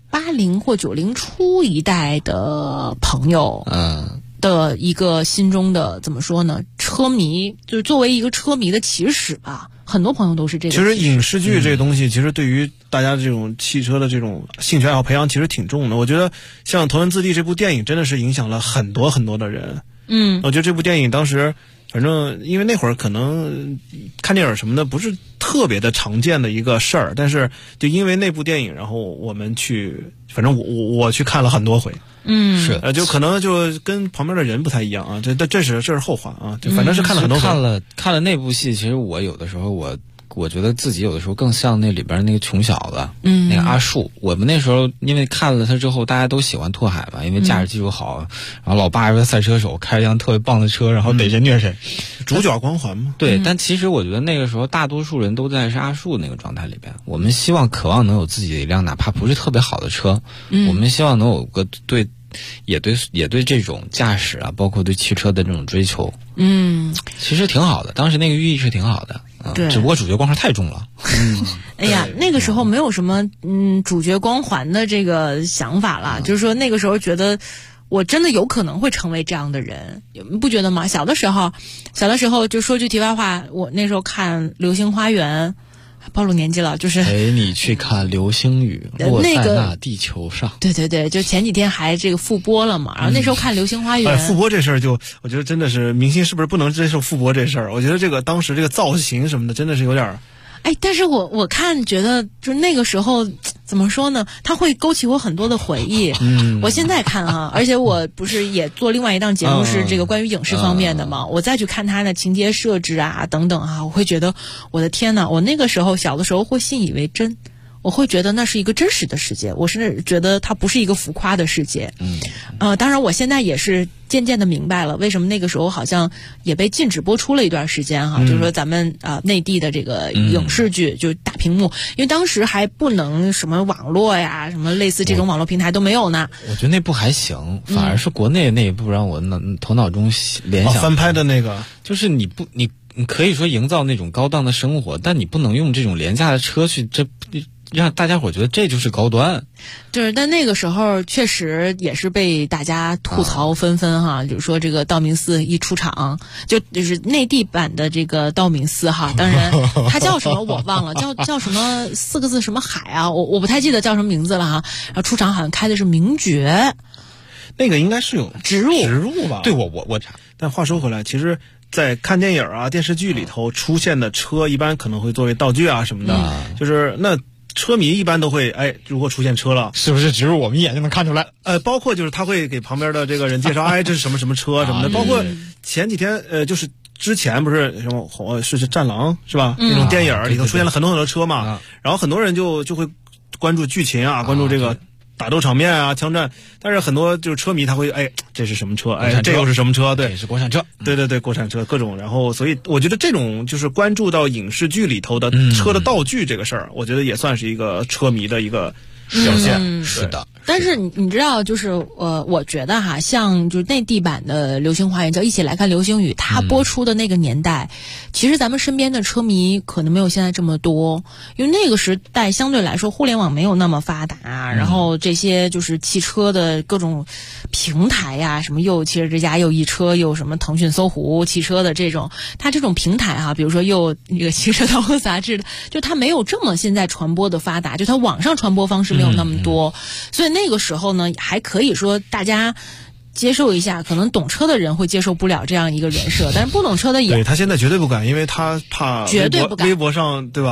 S5: 80或90初一代的朋友，的一个心中的怎么说呢？车迷，就是作为一个车迷的起始吧。很多朋友都是这个。
S10: 其实影视剧这个东西，其实对于大家这种汽车的这种兴趣爱好培养，其实挺重的。我觉得像《头文字 D》这部电影，真的是影响了很多很多的人。我觉得这部电影当时，反正因为那会儿可能看电影什么的不是特别的常见的一个事儿，但是就因为那部电影，然后我们去，反正我去看了很多回。
S9: 是
S10: 就可能就跟旁边的人不太一样啊，这是后话啊，就反正是看了很多回。
S9: 看了那部戏，其实我有的时候我觉得自己有的时候更像那里边那个穷小子，那个阿树。我们那时候因为看了他之后，大家都喜欢拓海嘛，因为驾驶技术好，然后老爸是个赛车手，开一辆特别棒的车，然后逮谁虐谁，
S10: 主角光环嘛。
S9: 对，但其实我觉得那个时候大多数人都在是阿树那个状态里边。我们希望渴望能有自己的一辆哪怕不是特别好的车，我们希望能有个也对这种驾驶啊，包括对汽车的这种追求，其实挺好的。当时那个寓意是挺好的，
S5: 对，
S9: 只不过主角光环太重了。
S5: 哎呀，那个时候没有什么主角光环的这个想法了，就是说那个时候觉得我真的有可能会成为这样的人，不觉得吗？小的时候就说句题外话，我那时候看《流星花园》。暴露年纪了，就是
S9: 陪你去看流星雨落在那地球上。
S5: 对对对，就前几天还这个复播了嘛，然后那时候看《流星花园》。
S10: 复播这事儿我觉得真的是明星是不是不能接受复播这事儿？我觉得这个当时这个造型什么的真的是有点。
S5: 哎，但是我看觉得就那个时候怎么说呢？它会勾起我很多的回忆。我现在看啊，而且我不是也做另外一档节目是这个关于影视方面的嘛？我再去看它的情节设置啊等等啊，我会觉得我的天哪！我那个时候小的时候会信以为真。我会觉得那是一个真实的世界，我甚至觉得它不是一个浮夸的世界。当然我现在也是渐渐的明白了，为什么那个时候好像也被禁止播出了一段时间哈，就是说咱们内地的这个影视剧就大屏幕，因为当时还不能什么网络呀，什么类似这种网络平台都没有呢。
S9: 我觉得那部还行，反而是国内那一部让我头脑中联想
S10: 翻拍的那个，
S9: 就是你可以说营造那种高档的生活，但你不能用这种廉价的车去让大家伙觉得这就是高端。
S5: 对，但那个时候确实也是被大家吐槽纷纷哈，就是说这个道明寺一出场，就是内地版的这个道明寺哈，当然他叫什么我忘了，叫什么4个字什么海啊，我不太记得叫什么名字了哈。然后出场好像开的是名爵，
S10: 那个应该是有
S5: 植入
S10: 吧？
S9: 对，我查。
S10: 但话说回来，其实在看电影啊、电视剧里头出现的车，一般可能会作为道具啊什么的，就是那。车迷一般都会如果出现车了，
S9: 是不是植入我们一眼就能看出来？
S10: 包括就是他会给旁边的这个人介绍，这是什么什么车什么的。包括前几天就是之前不是什么是战狼是吧？那种电影里头出现了很多很多车嘛，然后很多人就会关注剧情啊，关注这个打斗场面啊、枪战，但是很多就是车迷他会这是什么车？这又是什么车？对，
S9: 是国产车。
S10: 对，国产车各种。然后所以我觉得这种就是关注到影视剧里头的车的道具这个事儿，我觉得也算是一个车迷的一个表现。
S9: 是的。
S5: 但是你知道，就是我觉得哈，像就是内地版的《流星花园》叫《一起来看流星雨》，它播出的那个年代，其实咱们身边的车迷可能没有现在这么多，因为那个时代相对来说互联网没有那么发达，然后这些就是汽车的各种平台呀，什么又汽车之家又一车又什么腾讯搜狐汽车的这种，它这种平台哈，比如说又那个汽车道路杂志的，就它没有这么现在传播的发达，就它网上传播方式没有那么多，所以那个时候呢，还可以说大家接受一下，可能懂车的人会接受不了这样一个人设，但是不懂车的也
S10: 对他现在绝对不敢，因为他怕
S5: 绝对不敢
S10: 微博上对吧？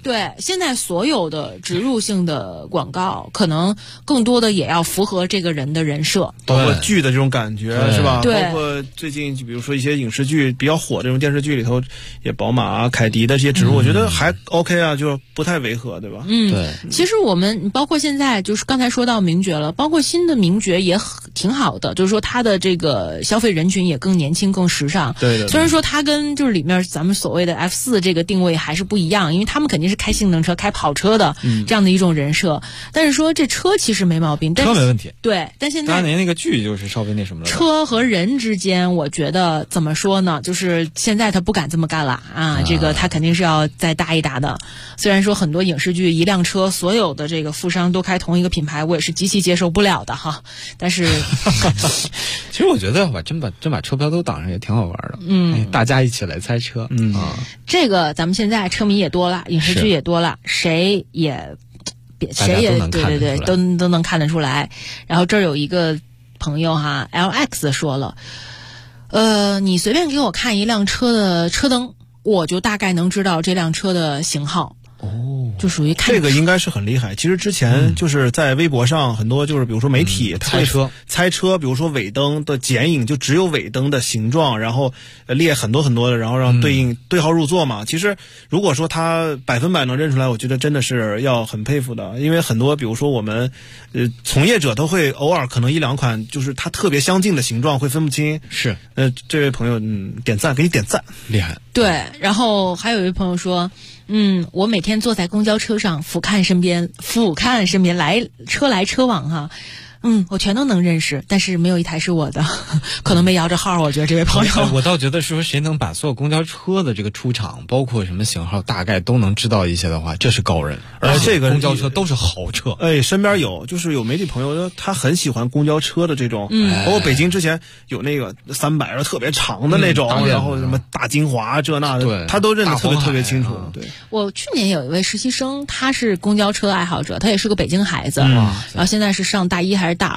S5: 对，现在所有的植入性的广告，可能更多的也要符合这个人的人设，
S10: 包括剧的这种感觉是吧？
S5: 对，
S10: 包括最近比如说一些影视剧比较火这种电视剧里头，也宝马啊、凯迪的这些植入，我觉得还 OK 啊，就不太违和，对吧？
S9: 对。
S5: 其实我们包括现在就是刚才说到名爵了，包括新的名爵也挺好的，就是说它的这个消费人群也更年轻、更时尚。
S10: 对。
S5: 虽然说它跟就是里面咱们所谓的 F4这个定位还是不一样，因为他们肯定是开性能车、开跑车的这样的一种人设，但是说这车其实没毛病，
S9: 车没问题。
S5: 对，但现在
S9: 当年那个剧就是稍微那什么了。
S5: 车和人之间，我觉得怎么说呢？就是现在他不敢这么干了啊！这个他肯定是要再搭一搭的。虽然说很多影视剧一辆车所有的这个富商都开同一个品牌，我也是极其接受不了的哈。但是，
S9: 其实我觉得真把车标都挡上也挺好玩的。大家一起来猜车。
S5: 这个咱们现在车迷也多了，影视剧也多了，谁也对都能看得出来。然后这儿有一个朋友哈 ，LX 说了，你随便给我看一辆车的车灯，我就大概能知道这辆车的型号。就属于看
S10: 这个应该是很厉害。其实之前就是在微博上很多就是比如说媒体猜车，比如说尾灯的剪影就只有尾灯的形状，然后列很多很多的，然后让对号入座嘛。其实如果说他100%能认出来，我觉得真的是要很佩服的，因为很多比如说我们从业者都会偶尔可能1-2款就是它特别相近的形状会分不清。
S9: 是
S10: 这位朋友点赞，给你点赞，
S9: 厉害。
S5: 对，然后还有一位朋友说，我每天坐在公交车上俯瞰身边来车往哈。我全都能认识，但是没有一台是我的，可能没摇着号。我觉得这位朋友，
S9: 我倒觉得说谁能把所有公交车的这个出厂，包括什么型号，大概都能知道一些的话，这是高人。
S10: 而这个
S9: 公交车都是豪车。
S10: 身边就是有媒体朋友，他很喜欢公交车的这种，包括北京之前有那个300特别长的那种，然后什么大金华这那的，他都认得特别清楚。对，
S5: 我去年有一位实习生，他是公交车爱好者，他也是个北京孩子，然后现在是上大一还是大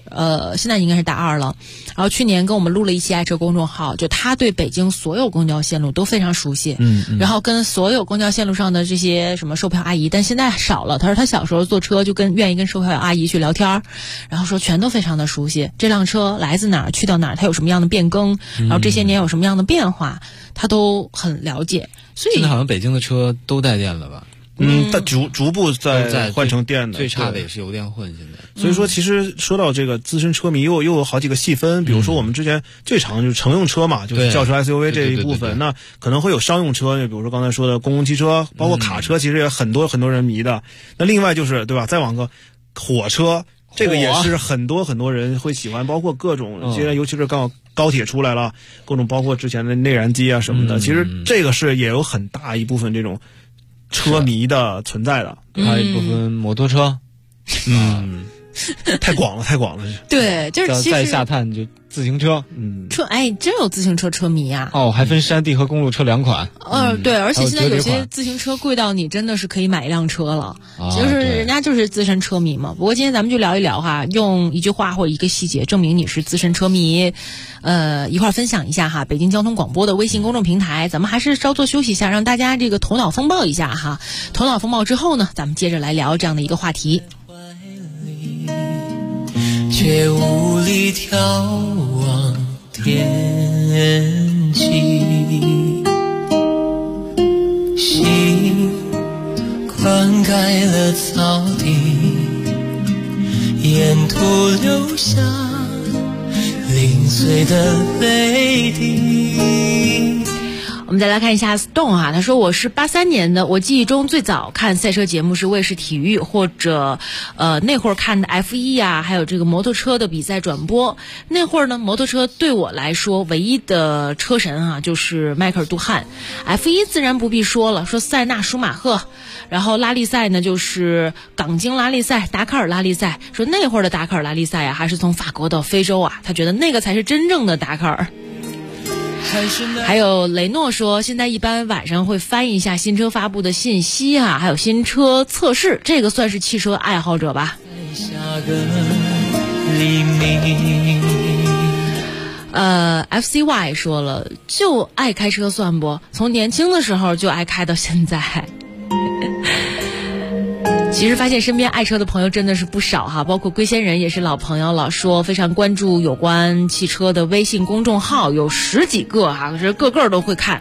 S5: 2，现在应该是大2了。然后去年跟我们录了一期爱车公众号，就他对北京所有公交线路都非常熟悉，然后跟所有公交线路上的这些什么售票阿姨，但现在少了。他说他小时候坐车就愿意跟售票阿姨去聊天，然后说全都非常的熟悉，这辆车来自哪儿去到哪儿，它有什么样的变更，然后这些年有什么样的变化，他都很了解。所以
S9: 现在好像北京的车都带电了吧？
S10: 但逐步在换成电的，
S9: 最差的也是油电混现在。
S10: 所以说，其实说到这个资深车迷，又有好几个细分。比如说，我们之前最常就是乘用车嘛，就是轿车 SUV 这一部分。那可能会有商用车，就比如说刚才说的公共汽车，包括卡车，其实也很多人迷的。那另外就是对吧？再往个火车，这个也是很多人会喜欢，包括各种现在尤其是高铁出来了，各种包括之前的内燃机啊什么的。其实这个是也有很大一部分这种车迷的存在的，
S9: 还有一部分摩托车，
S10: 太广了。
S5: 对，就是其实
S9: 再下探就自行车，
S5: 真有自行车车迷啊！
S9: 还分山地和公路车2款。
S5: 对，而且现在有些自行车贵到你真的是可以买一辆车了，就是人家就是资深车迷嘛。不过今天咱们就聊一聊哈，用一句话或一个细节证明你是资深车迷，一块分享一下哈。北京交通广播的微信公众平台，咱们还是稍作休息一下，让大家这个头脑风暴一下哈。头脑风暴之后呢，咱们接着来聊这样的一个话题。
S11: 却无力眺望天际，心灌溉了草地，沿途留下零碎的泪滴。
S5: 我们再来看一下 Stone 啊，他说我是83年的，我记忆中最早看赛车节目是卫视体育或者那会儿看的 F1 啊，还有这个摩托车的比赛转播。那会儿呢，摩托车对我来说唯一的车神啊就是迈克尔·杜汉。F1 自然不必说了，说塞纳·舒马赫，然后拉力赛呢就是港京拉力赛、达喀尔拉力赛。说那会儿的达喀尔拉力赛啊，还是从法国到非洲啊，他觉得那个才是真正的达喀尔。还有雷诺说，现在一般晚上会翻一下新车发布的信息啊，还有新车测试，这个算是汽车爱好者吧。FCY 说了，就爱开车算不？从年轻的时候就爱开到现在。 其实发现身边爱车的朋友真的是不少哈，包括龟仙人也是老朋友，老说非常关注有关汽车的微信公众号，有10几个哈，可是个个都会看。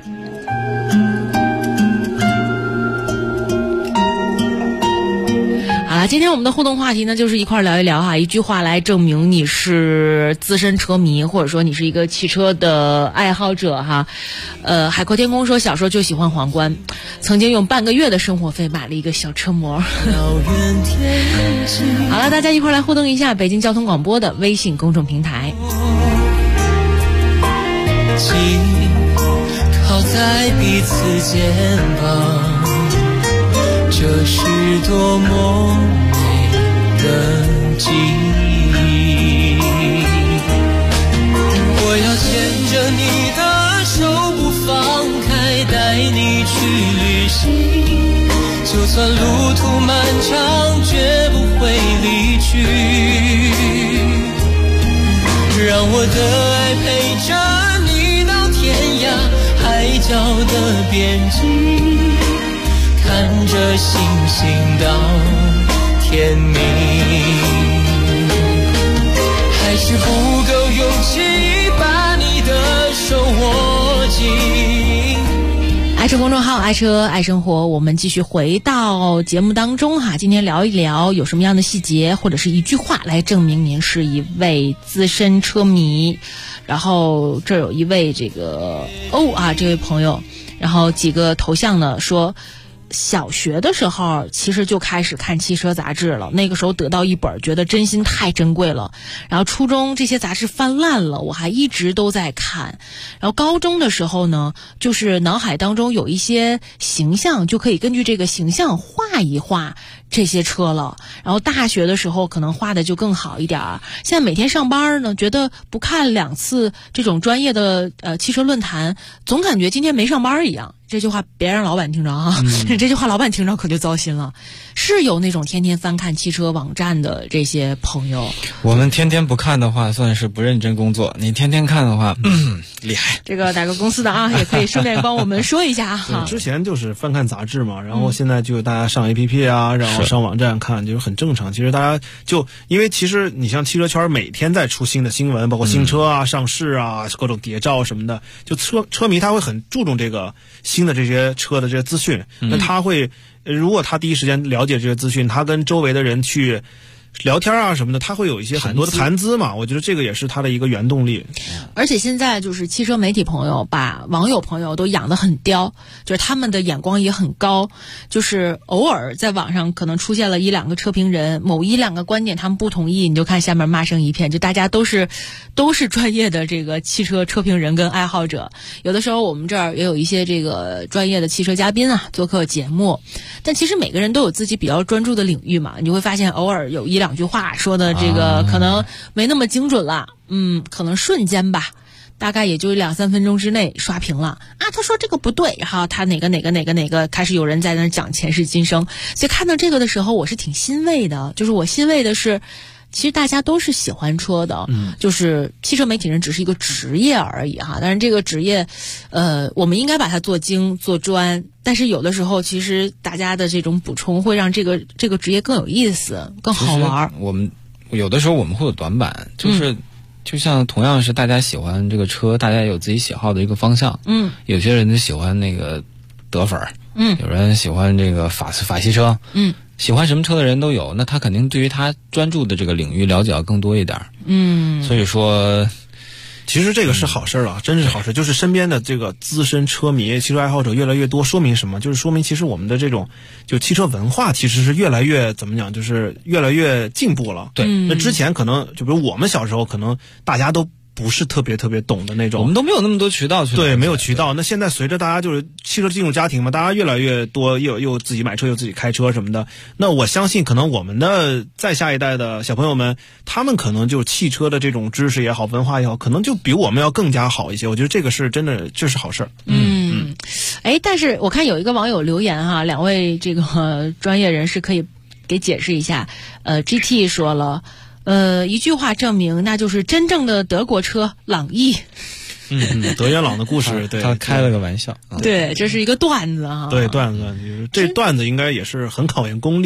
S5: 好了，今天我们的互动话题呢，就是一块聊一聊哈，一句话来证明你是资深车迷，或者说你是一个汽车的爱好者哈。海阔天空说小时候就喜欢皇冠，曾经用半个月的生活费买了一个小车模。好了，大家一块来互动一下北京交通广播的微信公众平台。
S11: 靠在彼此肩膀，这是多么美的记忆。我要牵着你的手不放开，带你去旅行，就算路途漫长，绝不会离去。让我的爱陪着你到天涯海角的边际，看着星星到天明，还是不够勇气把你的手握紧。
S5: 爱车公众号，爱车爱生活，我们继续回到节目当中哈。今天聊一聊有什么样的细节或者是一句话来证明您是一位资深车迷。然后这儿有一位这个这位朋友，然后几个头像呢说，小学的时候其实就开始看汽车杂志了，那个时候得到一本觉得真心太珍贵了，然后初中这些杂志翻烂了，我还一直都在看，然后高中的时候呢，就是脑海当中有一些形象，就可以根据这个形象画一画这些车了，然后大学的时候可能画的就更好一点儿。现在每天上班呢，觉得不看2次这种专业的汽车论坛，总感觉今天没上班一样。这句话别让老板听着啊，这句话老板听着可就糟心了。是有那种天天翻看汽车网站的这些朋友，
S9: 我们天天不看的话算是不认真工作，你天天看的话厉害。
S5: 这个哪个公司的啊，也可以顺便帮我们说一下哈。
S10: 之前就是翻看杂志嘛，然后现在就大家上 APP 啊，然后上网站看，就是很正常。其实大家就因为其实你像汽车圈每天在出新的新闻，包括新车啊、上市啊、各种谍照什么的，就车迷他会很注重这个新的这些车的这些资讯，那他会如果他第一时间了解这些资讯，他跟周围的人去聊天啊什么的，他会有一些很多的谈资嘛，我觉得这个也是他的一个原动力。
S5: 而且现在就是汽车媒体朋友把网友朋友都养得很刁，就是他们的眼光也很高，就是偶尔在网上可能出现了1、2个车评人，某1、2个观点他们不同意，你就看下面骂声一片，就大家都是专业的这个汽车车评人跟爱好者。有的时候我们这儿也有一些这个专业的汽车嘉宾啊做客节目，但其实每个人都有自己比较专注的领域嘛，你会发现偶尔有1、2句话说的这个可能没那么精准了，可能瞬间吧，大概也就2、3分钟之内刷屏了啊！他说这个不对，然后他哪个开始有人在那讲前世今生，所以看到这个的时候，我是挺欣慰的。就是我欣慰的是，其实大家都是喜欢车的，就是汽车媒体人只是一个职业而已哈。但是这个职业，我们应该把它做精做专。但是有的时候，其实大家的这种补充会让这个职业更有意思、更好玩。
S9: 我们有的时候我们会有短板，就是就像同样是大家喜欢这个车，大家有自己喜好的一个方向。有些人就喜欢那个德粉，有人喜欢这个法系车，喜欢什么车的人都有，那他肯定对于他专注的这个领域了解要更多一点。所以说。
S10: 其实这个是好事了，真是好事。就是身边的这个资深车迷、汽车爱好者越来越多，说明什么？就是说明其实我们的这种就汽车文化其实是越来越怎么讲，就是越来越进步了。
S9: 对，
S10: 那之前可能就比如我们小时候，可能大家都不是特别懂的那种，
S9: 我们都没有那么多渠道去。
S10: 对，没有渠道。那现在随着大家就是汽车进入家庭嘛，大家越来越多，又自己买车，又自己开车什么的。那我相信，可能我们的再下一代的小朋友们，他们可能就汽车的这种知识也好，文化也好，可能就比我们要更加好一些。我觉得这个是真的，这是好事。
S5: 但是我看有一个网友留言哈，2位这个专业人士可以给解释一下。GT 说了。一句话证明，那就是真正的德国车朗逸。
S10: 德元朗的故事，对，
S9: 他开了个玩笑。
S5: 对，这是一个段子哈。
S10: 对，段子，这段子应该也是很考验功力的。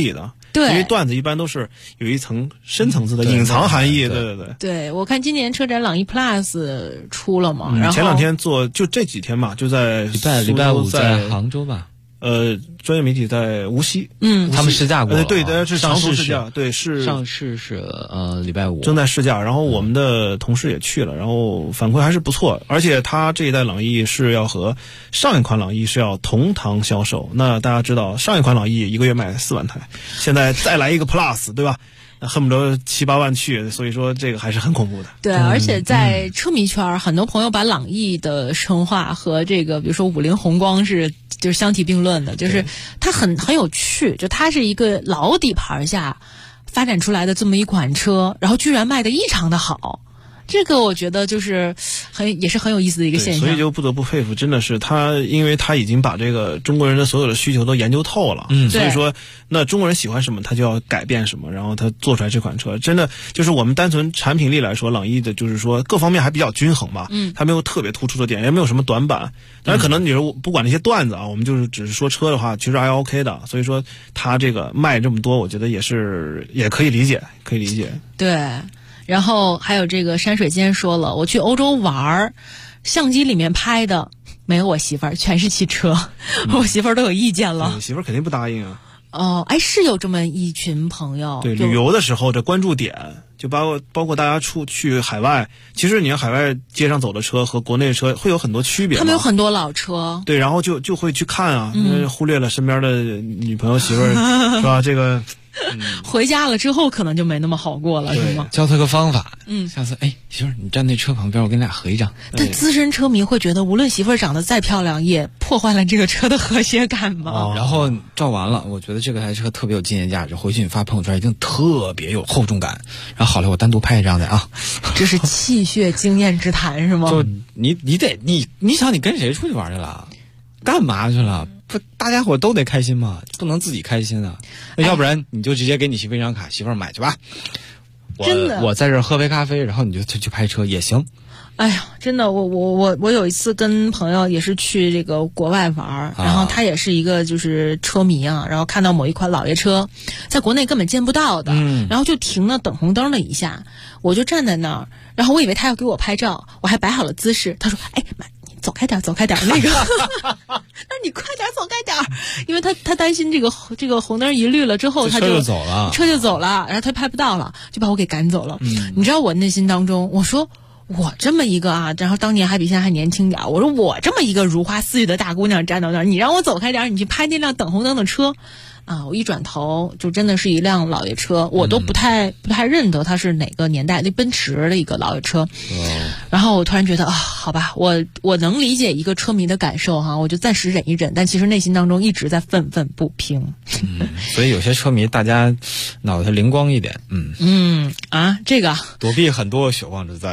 S5: 对，
S10: 因为段子一般都是有一层深层次的隐藏含义。对。
S5: 对，我看今年车展朗逸 Plus 出了嘛，然后
S10: 前2天就这几天嘛，就在
S9: 礼拜5在杭州吧。
S10: 专业媒体在无锡，
S9: 他们试驾过，
S10: 对，是长途试驾，对，是
S9: 上市是礼拜5
S10: 正在试驾，然后我们的同事也去了，然后反馈还是不错，而且它这一代朗逸是要和上一款朗逸是要同堂销售。那大家知道上一款朗逸一个月卖4万台，现在再来一个 Plus， 对吧？恨不得7、8万去，所以说这个还是很恐怖的。
S5: 对，而且在车迷圈，很多朋友把朗逸的神话和这个，比如说50宏光就是相提并论的，就是它很有趣，就它是一个老底盘下发展出来的这么一款车，然后居然卖得异常的好。这个我觉得就是也是很有意思的一个现象，
S10: 所以就不得不佩服，真的是他，因为他已经把这个中国人的所有的需求都研究透了，所以说那中国人喜欢什么，他就要改变什么，然后他做出来这款车，真的就是我们单纯产品力来说，朗逸的就是说各方面还比较均衡吧，它没有特别突出的点，也没有什么短板，但是可能你说不管那些段子啊，我们就是只是说车的话，其实还 OK 的，所以说他这个卖这么多，我觉得也可以理解，
S5: 对。然后还有这个山水间说了，我去欧洲玩，相机里面拍的没有我媳妇儿，全是汽车，我媳妇儿都有意见了。
S10: 你媳妇儿肯定不答应啊。
S5: 是有这么一群朋友。
S10: 对，旅游的时候这关注点，就包括大家去海外，其实你看海外街上走的车和国内车会有很多区别。
S5: 他们有很多老车。
S10: 对，然后就会去看啊，忽略了身边的女朋友媳妇儿，是吧？这个。
S5: 回家了之后可能就没那么好过了，是吗？
S9: 教他个方法，下次媳妇儿你站那车旁边，我跟你俩合一张。
S5: 但资深车迷会觉得，无论媳妇儿长得再漂亮，也破坏了这个车的和谐感嘛。
S9: 然后照完了，我觉得这台车特别有纪念价值，回去你发朋友圈一定特别有厚重感。然后好了，我单独拍一张的啊。
S5: 这是气血经验之谈是吗？
S9: 就你想你跟谁出去玩去了？干嘛去了？不，大家伙都得开心嘛，不能自己开心啊。那要不然你就直接给你媳妇一张卡，媳妇儿买去吧。
S5: 真的，
S9: 我在这儿喝杯咖啡，然后你就去拍车也行。
S5: 哎呀，真的，我有一次跟朋友也是去这个国外玩，然后他也是一个就是车迷啊，然后看到某一款老爷车，在国内根本见不到的，然后就停了等红灯了一下，我就站在那儿，然后我以为他要给我拍照，我还摆好了姿势，他说：“哎妈。”走开点，那个，那你快点走开点，因为他担心这个红灯一绿了之后，车就走了，然后他拍不到了，就把我给赶走了。你知道我内心当中，我说我这么一个啊，然后当年还比现在还年轻点，我说我这么一个如花似玉的大姑娘站到那儿，你让我走开点，你去拍那辆等红灯的车。我一转头就真的是一辆老爷车，我都不太认得它是哪个年代，那奔驰的一个老爷车。然后我突然觉得好吧，我能理解一个车迷的感受哈，我就暂时忍一忍，但其实内心当中一直在愤愤不平。
S9: 所以有些车迷大家脑袋灵光一点，
S5: 这个
S9: 躲避很多血光之灾。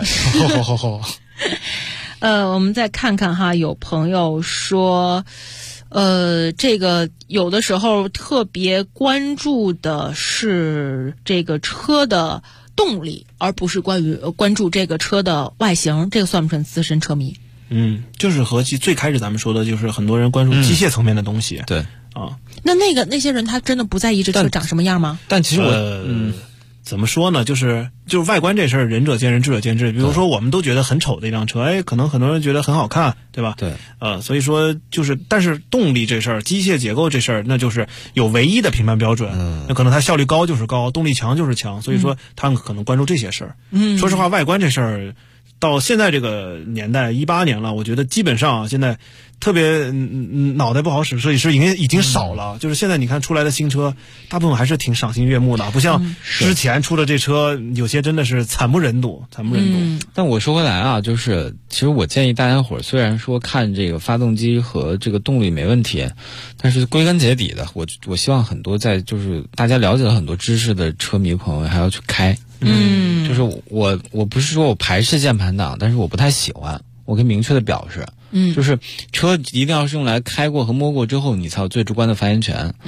S5: 我们再看看哈，有朋友说。这个有的时候特别关注的是这个车的动力，而不是关注这个车的外形，这个算不算资深车迷？
S10: 就是和最开始咱们说的，就是很多人关注机械层面的东西。
S9: 对
S10: 啊，
S5: 那些人他真的不在意这车长什么样吗？
S9: 但其实
S10: 怎么说呢？就是外观这事儿，仁者见仁，智者见智。比如说，我们都觉得很丑的一辆车，可能很多人觉得很好看，对吧？
S9: 对。
S10: 所以说但是动力这事儿，机械结构这事儿，那就是有唯一的评判标准。那可能它效率高就是高，动力强就是强。所以说，他们可能关注这些事儿。说实话，外观这事儿，到现在这个年代，18年了，我觉得基本上现在特别脑袋不好使设计师已经少了。就是现在你看出来的新车，大部分还是挺赏心悦目的，不像之前出的这车，有些真的是惨不忍睹。
S9: 但我说回来啊，就是其实我建议大家伙，虽然说看这个发动机和这个动力没问题，但是归根结底的，我希望很多就是大家了解了很多知识的车迷朋友还要去开。就是我不是说我排斥键盘党，但是我不太喜欢，我可以明确的表示。就是车一定要是用来开过和摸过之后，你才有最直观的发言权。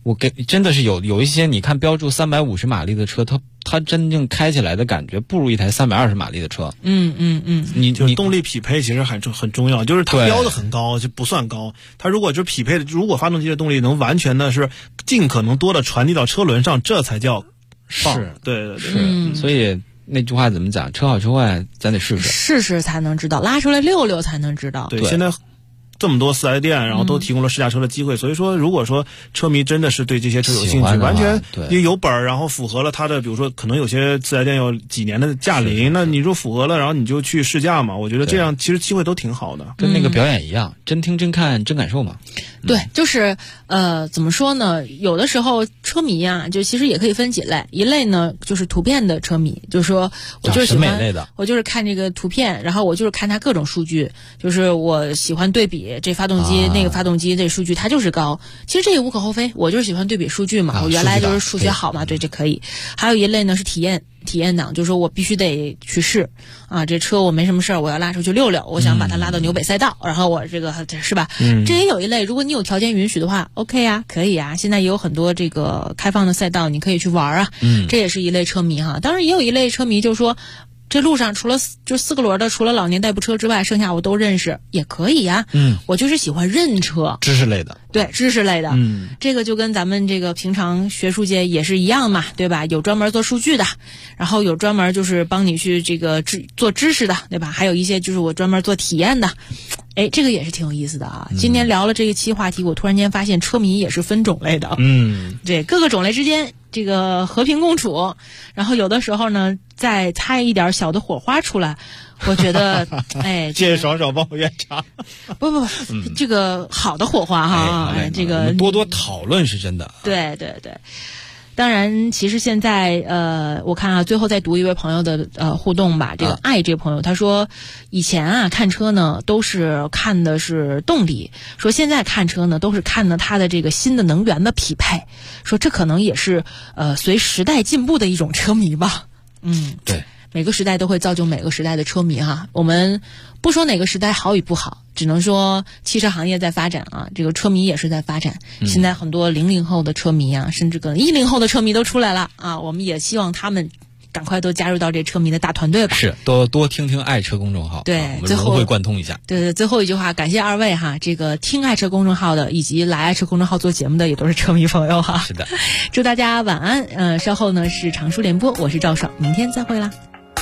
S9: 真的是有一些你看标注350马力的车，它真正开起来的感觉不如一台320马力的车。
S10: 你动力匹配其实很重要，就是它标的很高就不算高，它如果就匹配的，如果发动机的动力能完全的是尽可能多的传递到车轮上，这才叫棒。
S9: 是，
S10: 对，
S9: 是，所以那句话怎么讲？车好车坏，咱得试
S5: 试才能知道，拉出来溜溜才能知道。
S10: 对，现在这么多4S店，然后都提供了试驾车的机会，所以说如果说车迷真的是对这些车有兴趣，完全也有本儿，然后符合了他的，比如说可能有些4S店有几年的驾龄，那你就符合了，然后你就去试驾嘛。我觉得这样其实机会都挺好的，
S9: 跟那个表演一样，真听真看真感受嘛。
S5: 对，就是怎么说呢？有的时候车迷啊，就其实也可以分几类，一类呢就是图片的车迷，就是说我就是喜欢，我就是看这个图片，然后我就是看它各种数据，就是我喜欢对比这发动机、那个发动机这数据它就是高，其实这也无可厚非，我就是喜欢对比数据嘛，我原来就是数学好嘛，对，这可以。还有一类呢是体验党，就是说我必须得去试啊，这车我没什么事儿，我要拉出去溜溜，我想把它拉到纽北赛道，然后我这个是吧？这也有一类，如果你有条件允许的话 ，OK 啊，可以啊。现在也有很多这个开放的赛道，你可以去玩啊。这也是一类车迷哈。当然也有一类车迷就是说，这路上除了就4个轮的，除了老年代步车之外，剩下我都认识，也可以呀。我就是喜欢认车，
S9: 知识类的。
S5: 对，知识类的。这个就跟咱们这个平常学术界也是一样嘛，对吧？有专门做数据的，然后有专门就是帮你去这个做知识的，对吧？还有一些就是我专门做体验的。哎，这个也是挺有意思的啊。今天聊了这一期话题，我突然间发现车迷也是分种类的。对，各个种类之间这个和平共处，然后有的时候呢再擦一点小的火花出来，我觉得哎，
S10: 谢谢爽爽帮我圆场。
S5: 不，这个好的火花哈，这个
S9: 多多讨论是真的。
S5: 对。当然，其实现在我看啊，最后再读一位朋友的互动吧。这个爱这朋友他说，以前啊看车呢都是看的是动力，说现在看车呢都是看的它的这个新的能源的匹配，说这可能也是随时代进步的一种车迷吧。
S9: 对。
S5: 每个时代都会造就每个时代的车迷哈，我们不说哪个时代好与不好，只能说汽车行业在发展啊，这个车迷也是在发展。现在很多00后的车迷啊，甚至可能10后的车迷都出来了啊，我们也希望他们赶快都加入到这车迷的大团队吧。
S9: 是，多听听爱车公众号，
S5: 对，
S9: 最后会贯通一下。
S5: 对，最后一句话，感谢二位哈，这个听爱车公众号的以及来爱车公众号做节目的也都是车迷朋友哈。
S9: 是的，
S5: 祝大家晚安。稍后呢是常书联播，我是赵爽，明天再会啦。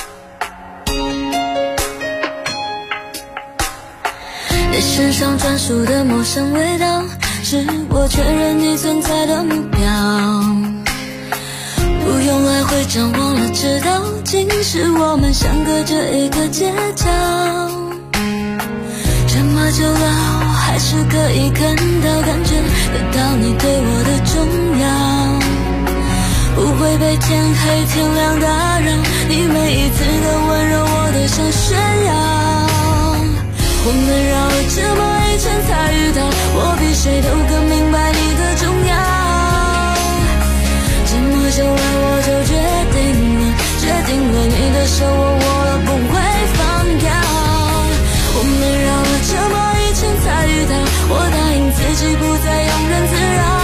S11: 你身上专属的陌生味道，是我确认你存在的目标。不用来回张望了，知道竟是我们相隔着一个街角。这么久了，还是可以看到感觉得到你对我的重要，不会被天黑天亮打扰。你每一次的温柔，我都想炫耀。我们绕了这么一圈才遇到，我比谁都更明白你的重要。这么久了我就决定了你的手我握了不会放掉。我们绕了这么一圈才遇到，我答应自己不再庸人自扰。